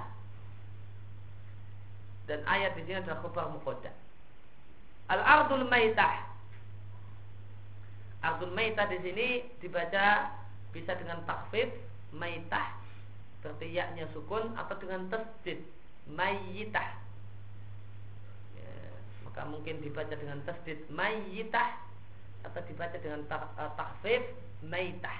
Dan ayat di sini adalah khabar muqaddam. Al-ardul maitah. Ardul maitah di sini dibaca bisa dengan takhfif maitah, berarti yaknya sukun, atau dengan tasdid mayyitah. Ya, maka mungkin dibaca dengan tasdid mayyitah atau dibaca dengan takhfif maitah.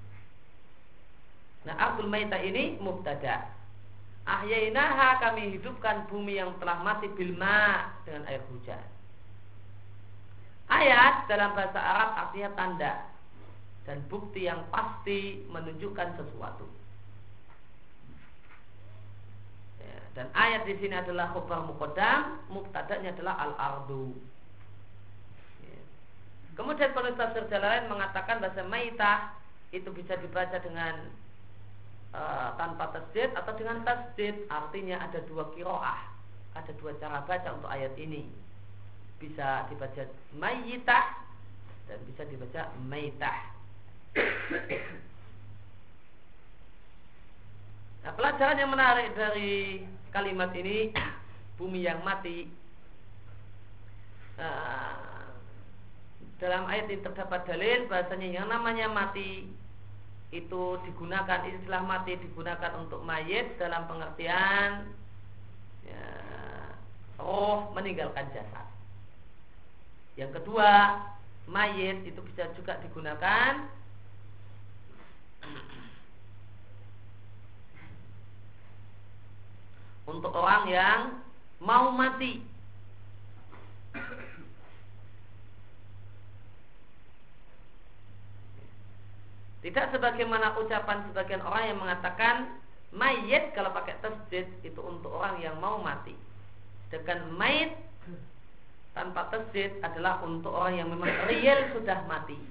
Nah, ardul maitah ini mubtada. Ahyainaha, kami hidupkan bumi yang telah mati bilma, dengan air hujan. Ayat dalam bahasa Arab artinya tanda dan bukti yang pasti menunjukkan sesuatu. Ya, dan ayat di sini adalah khabar muqaddam, mubtada'nya adalah al-ardu. Ya. Kemudian penulis tafsir Jalalain mengatakan bahasa maitah itu bisa dibaca dengan uh, tanpa tasdid atau dengan tasdid, artinya ada dua qiraah, ada dua cara baca untuk ayat ini. Bisa dibaca mayyitah dan bisa dibaca maitah. Nah, pelajaran yang menarik dari kalimat ini, bumi yang mati, nah, dalam ayat ini terdapat dalil bahasanya yang namanya mati itu digunakan, istilah mati digunakan untuk mayit dalam pengertian ya, roh meninggalkan jasad. Yang kedua, mayit itu bisa juga digunakan untuk orang yang mau mati. Tidak sebagaimana ucapan sebagian orang yang mengatakan mayit kalau pakai tasdid itu untuk orang yang mau mati. Sedangkan mayit tanpa tasdid adalah untuk orang yang memang real sudah mati.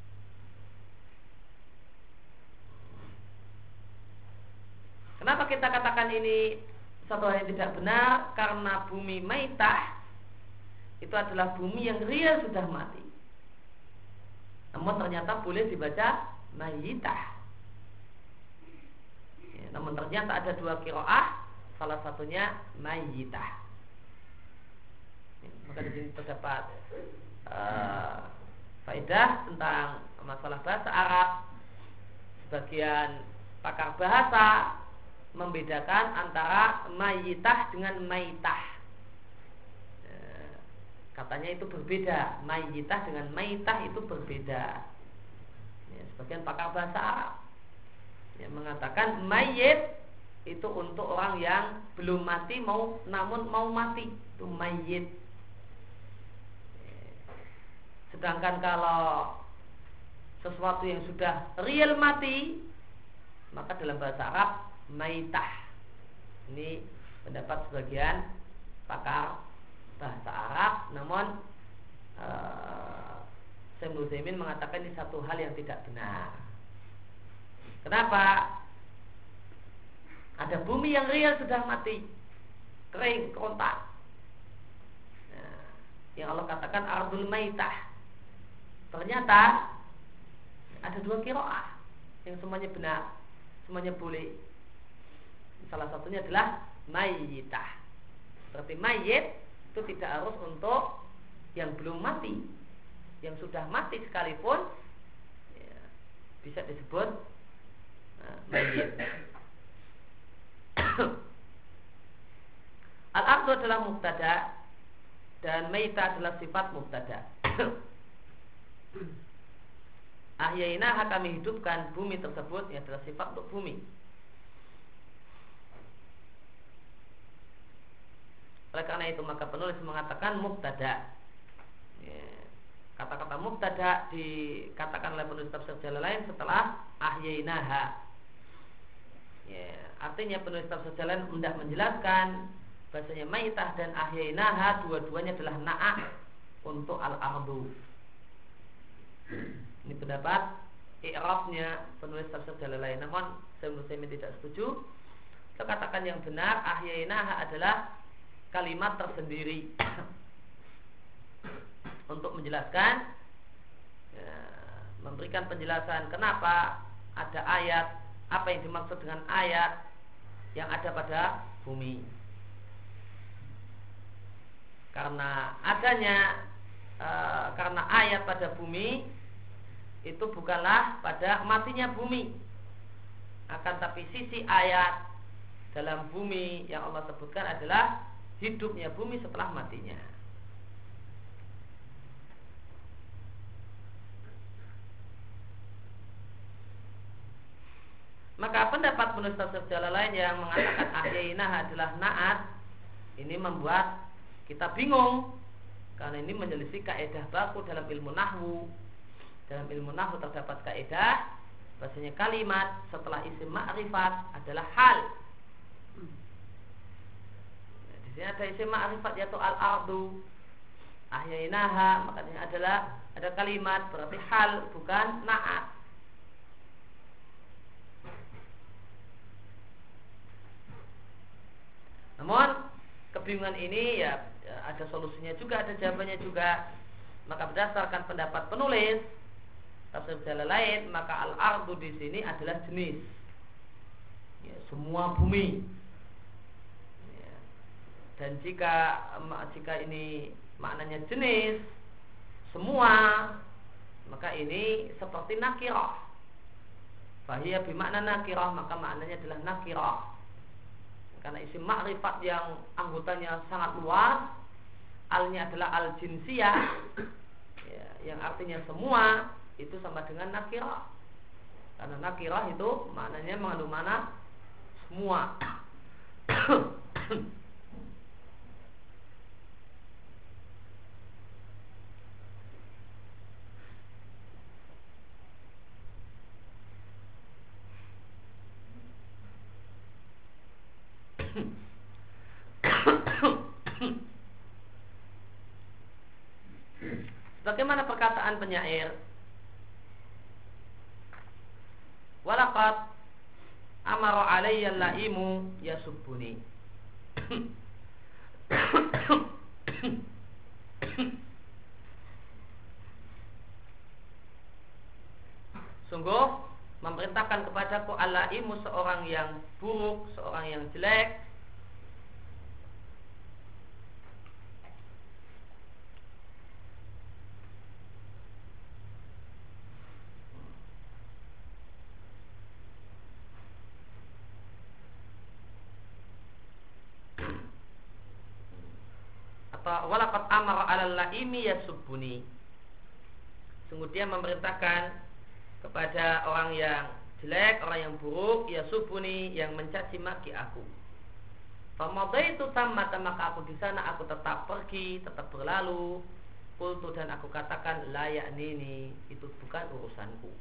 Kenapa kita katakan ini satu hal yang tidak benar? Karena bumi maitah itu adalah bumi yang real sudah mati. Namun ternyata boleh dibaca mayitah. Ya, namun ternyata ada dua qiraah, salah satunya mayitah. Ya, maka di sini terdapat uh, faedah tentang masalah bahasa Arab. Sebagian pakar bahasa membedakan antara mayitah dengan maitah. E, katanya itu berbeda. Mayitah dengan maitah itu berbeda. Ya, sebagian pakar bahasa Arab yang mengatakan mayit itu untuk orang yang belum mati mau namun mau mati, itu mayit. Sedangkan kalau sesuatu yang sudah real mati, maka dalam bahasa Arab maitah. Ini pendapat sebagian pakar bahasa Arab. Namun uh, Syekh Utsaimin mengatakan ini satu hal yang tidak benar. Kenapa? Ada bumi yang real sudah mati, kering, kerontak. Nah, yang Allah katakan ardul maitah. Ternyata ada dua qiraah yang semuanya benar, semuanya boleh. Salah satunya adalah mayitah. Berarti mayit itu tidak harus untuk yang belum mati. Yang sudah mati sekalipun ya, bisa disebut uh, mayit. Al-ardu adalah mubtada dan mayitah adalah sifat mubtada. Ahyainaha, kami hidupkan bumi tersebut, ya adalah sifat untuk bumi. Oleh karena itu maka penulis mengatakan mubtada. Ya, kata-kata mubtada dikatakan oleh penulis tafsir Jalalain setelah ahyainaha. Ya, artinya penulis tafsir Jalalain hendak menjelaskan bahasanya maitah dan ahyainaha dua-duanya adalah na'ah untuk al-ardu. Ini pendapat i'rabnya penulis tafsir Jalalain. Namun Syekh Utsaimin tidak setuju. Kita katakan yang benar ahyainaha adalah kalimat tersendiri untuk menjelaskan ya, memberikan penjelasan kenapa ada ayat, apa yang dimaksud dengan ayat yang ada pada bumi. Karena adanya e, karena ayat pada bumi itu bukanlah pada matinya bumi, akan tapi sisi ayat dalam bumi yang Allah sebutkan adalah hidupnya bumi setelah matinya. Maka pendapat penulis tafsir Jalalain yang mengatakan ahyainah adalah na'at, ini membuat kita bingung, karena ini menyelisih kaidah baku dalam ilmu nahwu. Dalam ilmu nahwu terdapat kaidah bahasanya kalimat setelah isim ma'rifat adalah hal. Di sini ada isim ma'rifat yaitu al-ardu, ahyainaha, makanya adalah ada kalimat berarti hal bukan na'at. Namun kebingungan ini ya, ya ada solusinya juga, ada jawabannya juga. Maka berdasarkan pendapat penulis tafsir Jalalain, maka al-ardu di sini adalah jenis, ya, semua bumi. Dan jika jika ini maknanya jenis semua, maka ini seperti nakirah. Fahiya bimakna nakirah, maka maknanya adalah nakirah. Karena isim ma'rifat yang anggotanya sangat luas, alnya adalah al-jinsiyah, ya, yang artinya semua itu sama dengan nakirah. Karena nakirah itu maknanya mengandung mana semua. Bagaimana perkataan penyair? Walaqad amara alayya laimu yasubbuni. Sungguh memerintahkan kepadaku al-laimu, seorang yang buruk, seorang yang jelek, atau walaqad amara alal laimi yasubbuni. Sungguh dia memerintahkan kepada orang yang jelek, orang yang buruk, yasubbuni, yang mencaci maki aku. Famadaitu tammata, maka aku di sana aku tetap pergi, tetap berlalu. Qultu, dan aku katakan la ya'nini, itu bukan urusanku.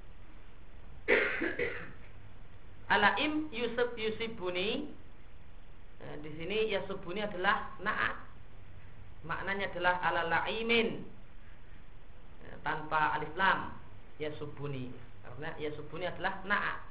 Alaim yusuf yusibuni. Nah, di sini yasubuni adalah na'at. Maknanya adalah ala la'imin, ya, tanpa alif lam, yasubuni. Karena yasubuni adalah na'at.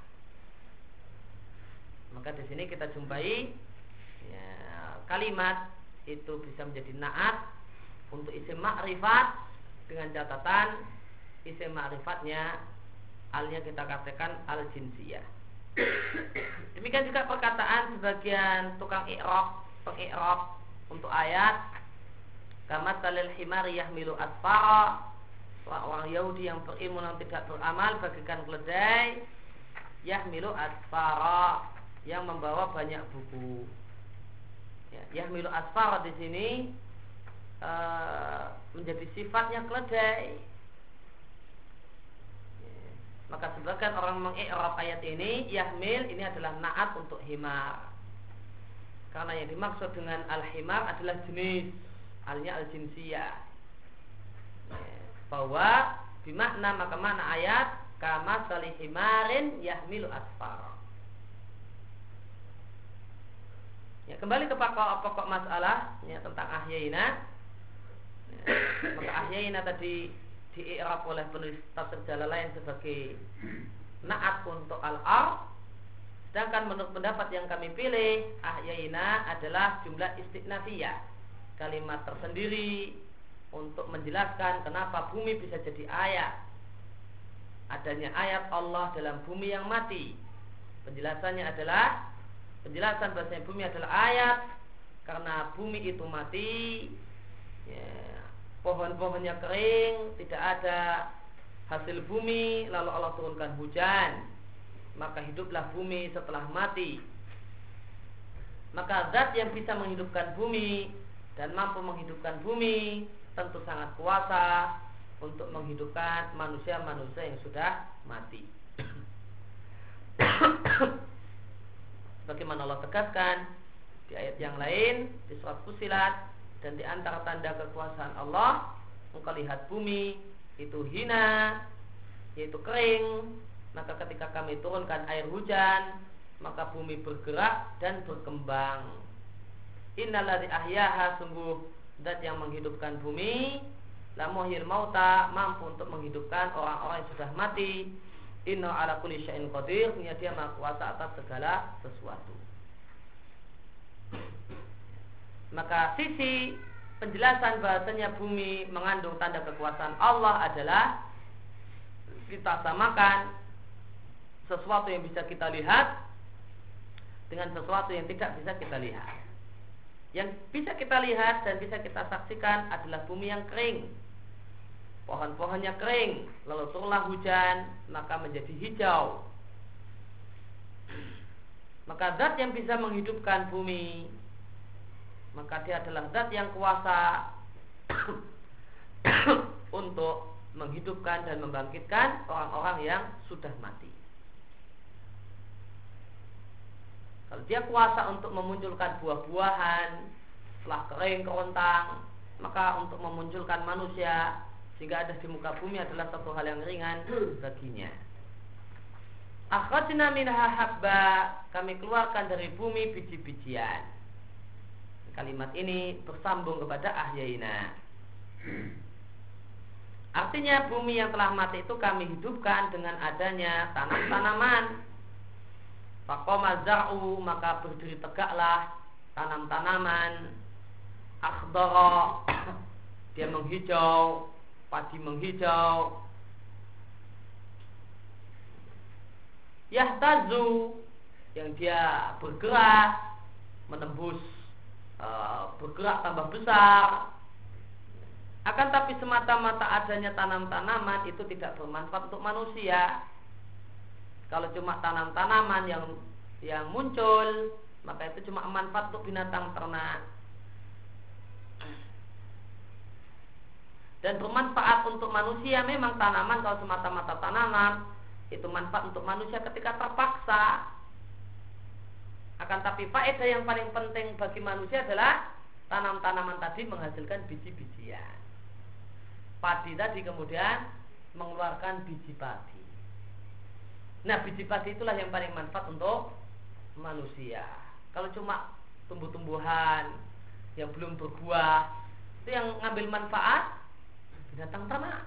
Maka di sini kita jumpai ya, kalimat itu bisa menjadi na'at untuk isim ma'rifat, dengan catatan isim ma'rifatnya alnya kita katakan al jinsiyah. Demikian juga perkataan sebagian tukang i'rab, peng-i'rab untuk ayat kama salil himari yahmilu asfara, orang Yahudi yang berilmu dan tidak beramal bagikan keledai, yahmilu asfara, yang membawa banyak buku. Ya, yahmilu asfara di sini uh, menjadi sifatnya keledai. Ya, maka sebagian orang mengi'rab ayat ini, yahmil ini adalah na'at untuk himar. Karena yang dimaksud dengan al-himar adalah jenis, alnya al-jinsiyah, ya, bahwa bimakna, maka makna ayat kama salih himarin yahmilu asfar. Ya, kembali ke pokok, pokok masalah ya, tentang ahyaina. Ya, maka ahyaina tadi di-i'rab oleh penulis tafsir Jalalain sebagai na'at untuk al-ar. Sedangkan menurut pendapat yang kami pilih, ahyaina adalah jumlah istinafiyah, kalimat tersendiri untuk menjelaskan kenapa bumi bisa jadi ayat. Adanya ayat Allah dalam bumi yang mati. Penjelasannya adalah, penjelasan bahasanya bumi adalah ayat karena bumi itu mati, ya, pohon-pohonnya kering, tidak ada hasil bumi, lalu Allah turunkan hujan, maka hiduplah bumi setelah mati. Maka zat yang bisa menghidupkan bumi dan mampu menghidupkan bumi tentu sangat kuasa untuk menghidupkan manusia-manusia yang sudah mati. Sebagaimana Allah tegaskan di ayat yang lain di surat Fussilat, dan di antara tanda kekuasaan Allah, engkau lihat bumi itu hina, yaitu kering, maka ketika kami turunkan air hujan, maka bumi bergerak dan berkembang. Innalladzi ahyaha, sungguh zat yang menghidupkan bumi, la muhyil mauta, mampu untuk menghidupkan orang-orang yang sudah mati. Inna ala kulli syai'in qadir, dia maha kuasa atas segala sesuatu. Maka sisi penjelasan bahasanya bumi mengandung tanda kekuasaan Allah adalah kita samakan sesuatu yang bisa kita lihat dengan sesuatu yang tidak bisa kita lihat. Yang bisa kita lihat dan bisa kita saksikan adalah bumi yang kering, pohon-pohonnya kering, lalu turunlah hujan, maka menjadi hijau. Maka zat yang bisa menghidupkan bumi, maka dia adalah zat yang kuasa untuk menghidupkan dan membangkitkan orang-orang yang sudah mati. Kalau dia kuasa untuk memunculkan buah-buahan setelah kering kerontang, maka untuk memunculkan manusia sehingga ada di muka bumi adalah satu hal yang ringan baginya. Akhrajna minha habba, kami keluarkan dari bumi biji-bijian. Kalimat ini bersambung kepada ahyaina. Artinya bumi yang telah mati itu kami hidupkan dengan adanya tanam-tanaman. Faqama zar'u, maka berdiri tegaklah tanam-tanaman. Akhdara, dia menghijau, padi menghijau. Yahtazu, yang dia bergerak, menembus, uh, bergerak tambah besar. Akan tapi semata-mata adanya tanam-tanaman itu tidak bermanfaat untuk manusia. Kalau cuma tanam-tanaman yang yang muncul, maka itu cuma manfaat untuk binatang ternak. Dan bermanfaat untuk manusia memang tanaman, kalau semata-mata tanaman itu manfaat untuk manusia ketika terpaksa. Akan tapi faedah yang paling penting bagi manusia adalah tanam-tanaman tadi menghasilkan biji-bijian. Padi tadi kemudian mengeluarkan biji padi. Nah, biji padi itulah yang paling manfaat untuk manusia. Kalau cuma tumbuh-tumbuhan yang belum berbuah, itu yang ngambil manfaat binatang ternak.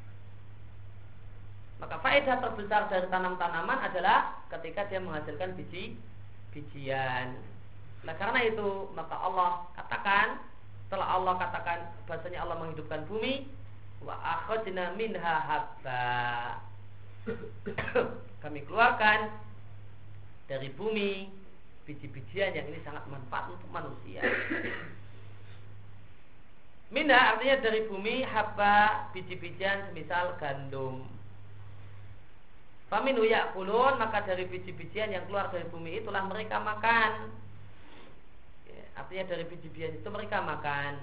Maka faedah terbesar dari tanam-tanaman adalah ketika dia menghasilkan biji-bijian. Nah, karena itu maka Allah katakan, setelah Allah katakan bahasanya Allah menghidupkan bumi, wa akhrajna minha habba, kami keluarkan dari bumi biji-bijian yang ini sangat manfaat untuk manusia. Minha artinya dari bumi, habba biji-bijian semisal gandum. Faminu ya'kulun, maka dari biji-bijian yang keluar dari bumi itulah mereka makan. Ya, artinya dari biji-bijian itu mereka makan.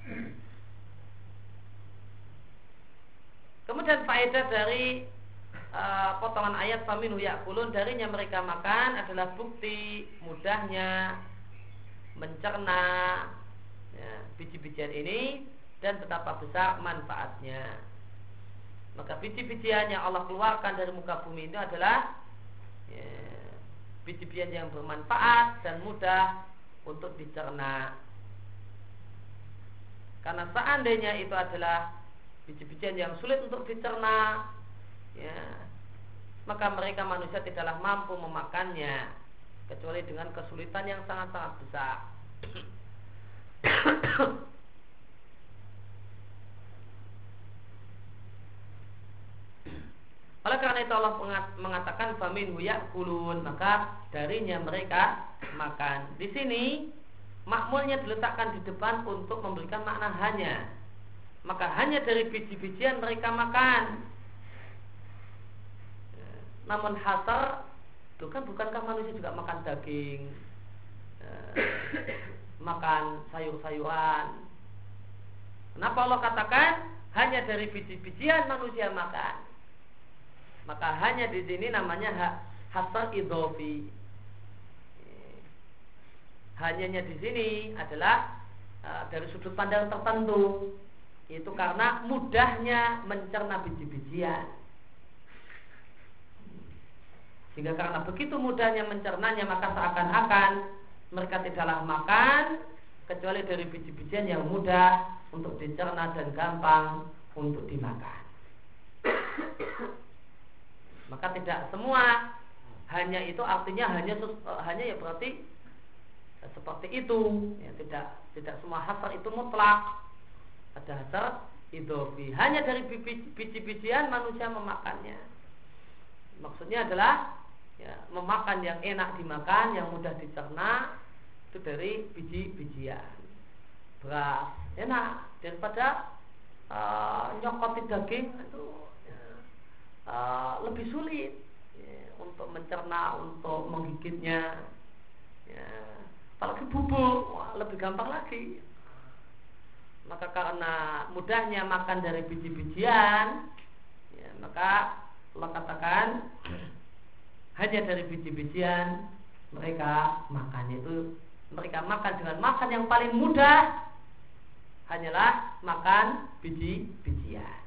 Kemudian faedah dari uh, potongan ayat faminu ya'kulun, darinya mereka makan adalah bukti mudahnya mencerna ya, biji-bijian ini dan betapa besar manfaatnya. Maka biji-bijian yang Allah keluarkan dari muka bumi itu adalah ya, biji-bijian yang bermanfaat dan mudah untuk dicerna. Karena seandainya itu adalah biji-bijian yang sulit untuk dicerna, ya, maka mereka manusia tidaklah mampu memakannya kecuali dengan kesulitan yang sangat-sangat besar. Oleh karena itu Allah mengatakan faminhu ya'kulun, maka darinya mereka makan. Di sini makmulnya diletakkan di depan untuk memberikan makna hanya. Maka hanya dari biji-bijian mereka makan. Namun hasar, itu kan bukankah manusia juga makan daging, makan sayur-sayuran? Kenapa Allah katakan hanya dari biji-bijian manusia makan? Maka hanya di sini namanya hasar idhofi. Hanyanya di sini adalah uh, dari sudut pandang tertentu, yaitu karena mudahnya mencerna biji-bijian. Sehingga karena begitu mudahnya mencernanya, maka seakan-akan mereka tidaklah makan kecuali dari biji-bijian yang mudah untuk dicerna dan gampang untuk dimakan. Maka tidak semua hanya itu artinya hanya hanya ya berarti seperti itu ya, tidak tidak semua hasar itu mutlak. Ada hasar idhofi, hanya dari biji-bijian manusia memakannya. Maksudnya adalah ya, memakan yang enak dimakan, yang mudah dicerna itu dari biji-bijian. Beras enak daripada uh, nyokoti daging itu Uh, lebih sulit ya, untuk mencerna, untuk menggigitnya ya. Apalagi bubuk, wah, lebih gampang lagi maka karena mudahnya makan dari biji-bijian, ya, maka Allah katakan hanya dari biji-bijian mereka makan, itu mereka makan dengan makan yang paling mudah hanyalah makan biji-bijian.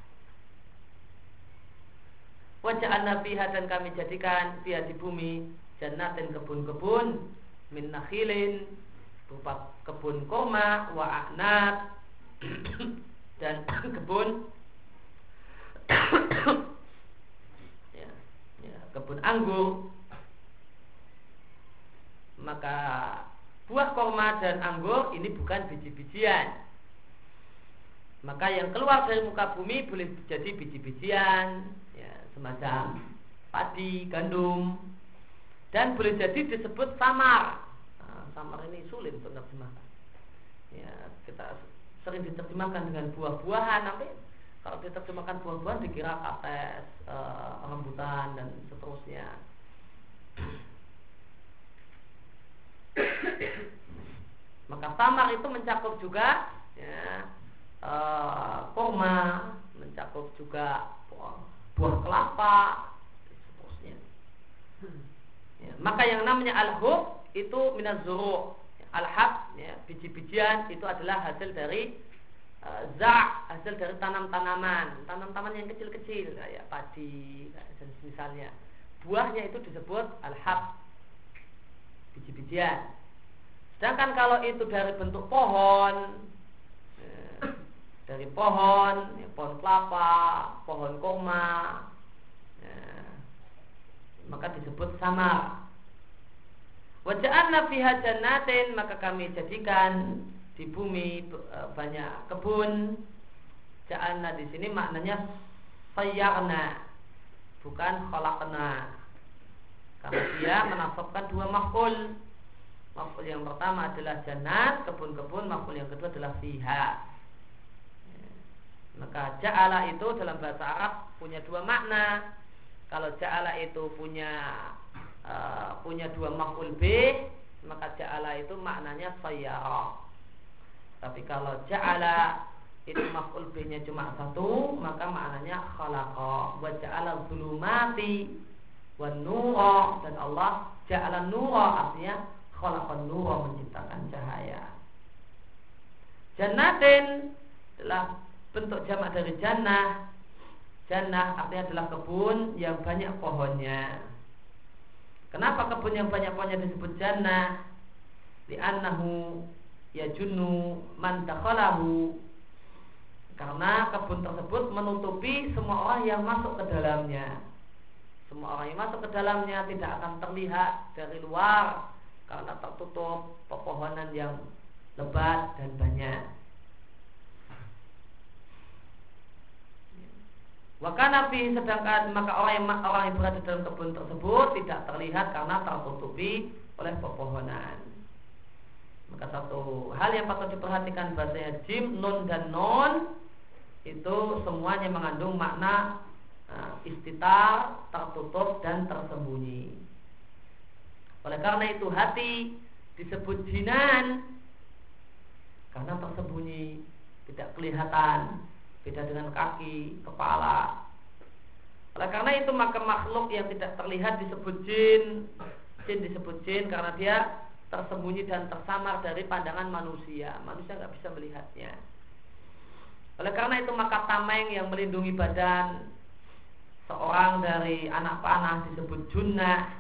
Waja'alna fiha, dan kami jadikan fiha di bumi jannatin, kebun-kebun, min nakhilin, berupa kebun kurma, wa a'nab, dan kebun ya, ya, kebun anggur. Maka buah kurma dan anggur ini bukan biji-bijian. Maka yang keluar dari muka bumi boleh jadi biji-bijian, ya, semacam padi, gandum, dan boleh jadi disebut samar. Nah, samar ini sulit untuk diterjemahkan. Ya, kita sering diterjemahkan dengan buah-buahan, nanti kalau diterjemahkan buah-buahan dikira kates, e, rambutan dan seterusnya. Maka samar itu mencakup juga, ya, e, kurma, mencakup juga buah, buah kelapa, dan seterusnya. Ya, maka yang namanya al-hub itu minaz zuru'. Al-hab, ya, biji-bijian itu adalah hasil dari uh, za', hasil dari tanam-tanaman, tanam-tanaman yang kecil-kecil kayak padi dan misalnya. Buahnya itu disebut al-hab, biji-bijian. Sedangkan kalau itu dari bentuk pohon, ya, dari pohon, ya, pohon kelapa, pohon kurma, ya, maka disebut samar. Waja'alna fiha jannatin, maka kami jadikan di bumi banyak kebun. Ja'alna di sini maknanya sayyarna, bukan khalaqna, karena dia menasabkan dua maf'ul. Maf'ul yang pertama adalah jannat, kebun-kebun. Maf'ul yang kedua adalah fiha. Maka ja'ala itu dalam bahasa Arab punya dua makna. Kalau ja'ala itu punya Uh, punya dua maf'ul bih, maka ja'ala itu maknanya sayyara. Tapi kalau ja'ala itu maf'ul bihnya cuma satu, maka maknanya khalaqa. Wa ja'ala dzulumati wan nura, dan Allah ja'ala nura artinya khalaqan nura, menciptakan cahaya. Jannatin adalah bentuk jamak dari jannah. Jannah artinya adalah kebun yang banyak pohonnya. Kenapa kebun yang banyak pohonnya disebut jannah? Li'annahu yajunnu man dakhalahu, karena kebun tersebut menutupi semua orang yang masuk ke dalamnya. Semua orang yang masuk ke dalamnya tidak akan terlihat dari luar karena tertutup pepohonan yang lebat dan banyak. Wakana fi, sedangkan maka orang yang orang yang berada dalam kebun tersebut tidak terlihat karena tertutupi oleh pepohonan. Maka satu hal yang patut diperhatikan, bahasanya jim, nun dan non itu semuanya mengandung makna uh, istitar, tertutup dan tersembunyi. Oleh karena itu hati disebut jinan karena tersembunyi, tidak kelihatan. Beda dengan kaki, kepala. Oleh karena itu maka makhluk yang tidak terlihat disebut jin. Jin disebut jin karena dia tersembunyi dan tersamar dari pandangan manusia. Manusia nggak bisa melihatnya. Oleh karena itu maka tameng yang melindungi badan seorang dari anak panah disebut junnah.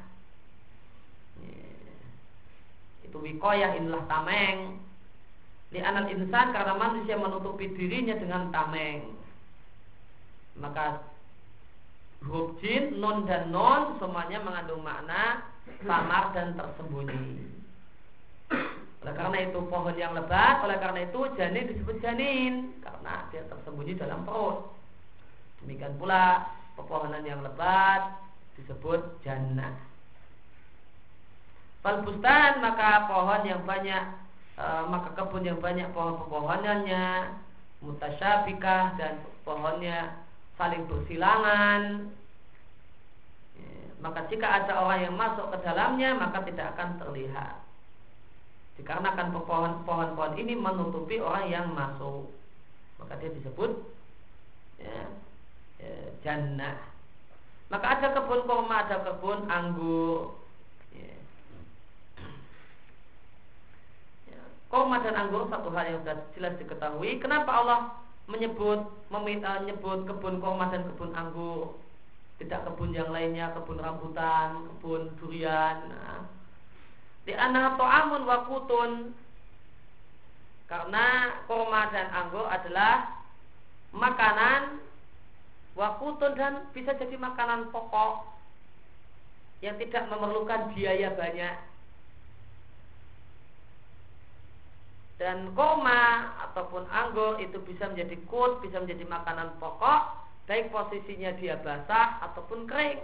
Itu wikoyah, inilah tameng. Li'anal insan, karena manusia menutupi dirinya dengan tameng. Maka huruf jin, nun dan non semuanya mengandung makna samar dan tersembunyi. Oleh karena itu pohon yang lebat, oleh karena itu janin disebut janin karena dia tersembunyi dalam perut. Demikian pula pepohonan yang lebat disebut jannah. Falbustan, maka pohon yang banyak E, maka kebun yang banyak pohon-pohonannya mutasyabikah dan pohonnya saling bersilangan. E, maka jika ada orang yang masuk ke dalamnya maka tidak akan terlihat, dikarenakan pohon-pohon ini menutupi orang yang masuk. maka dia disebut ya, ya, jannah. Maka ada kebun kurma, ada kebun anggur. Ya. Ya. Kurma dan anggur satu hal yang sudah jelas diketahui. Kenapa Allah menyebut meminta menyebut kebun kurma dan kebun anggur, tidak kebun yang lainnya, kebun rambutan, kebun durian? Nah, di anna ta'amun wa qutun, karena kurma dan anggur adalah makanan, wa qutun, dan bisa jadi makanan pokok yang tidak memerlukan biaya banyak. Dan kurma ataupun anggur itu bisa menjadi qut, bisa menjadi makanan pokok, baik posisinya dia basah ataupun kering.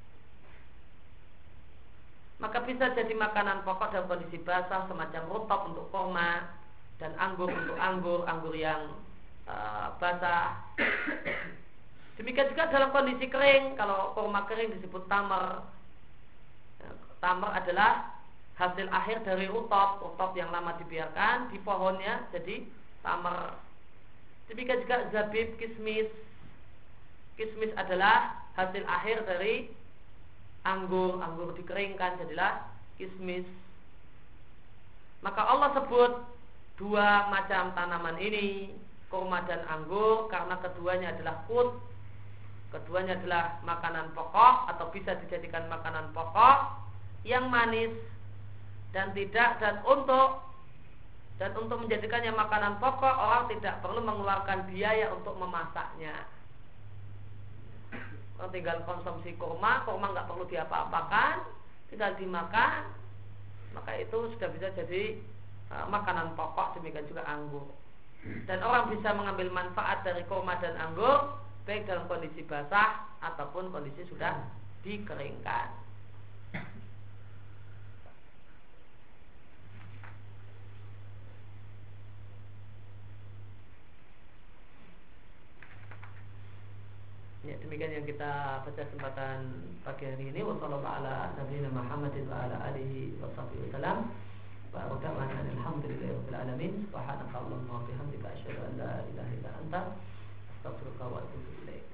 Maka bisa jadi makanan pokok dalam kondisi basah, semacam rutop untuk kurma, dan anggur untuk anggur, anggur yang uh, basah. Demikian juga dalam kondisi kering. Kalau kurma kering disebut tamar. Tamar adalah hasil akhir dari rutop, rutop yang lama dibiarkan di pohonnya jadi tamar. Demikian juga zabib, kismis. Kismis adalah hasil akhir dari anggur, anggur dikeringkan jadilah kismis. Maka Allah sebut dua macam tanaman ini, kurma dan anggur, karena keduanya adalah qut, keduanya adalah makanan pokok atau bisa dijadikan makanan pokok yang manis, dan tidak dan untuk dan untuk menjadikannya makanan pokok orang tidak perlu mengeluarkan biaya untuk memasaknya. Orang tinggal konsumsi kurma, kurma nggak perlu diapa-apakan, tinggal dimakan, maka itu sudah bisa jadi uh, makanan pokok. Demikian juga anggur. Dan orang bisa mengambil manfaat dari kurma dan anggur baik dalam kondisi basah ataupun kondisi sudah dikeringkan. Ya, demikian yang kita baca kesempatan pagi hari ini. Wassallallahu ala nabiyina Muhammadin wa ala alihi wa sahbihi wasallam. Wa rada'ana alhamdulillahi rabbil alamin. Subhanakallahumma wa bihamdika asyhadu an la ilaha illa anta astaghfiruka wa atubu ilaik.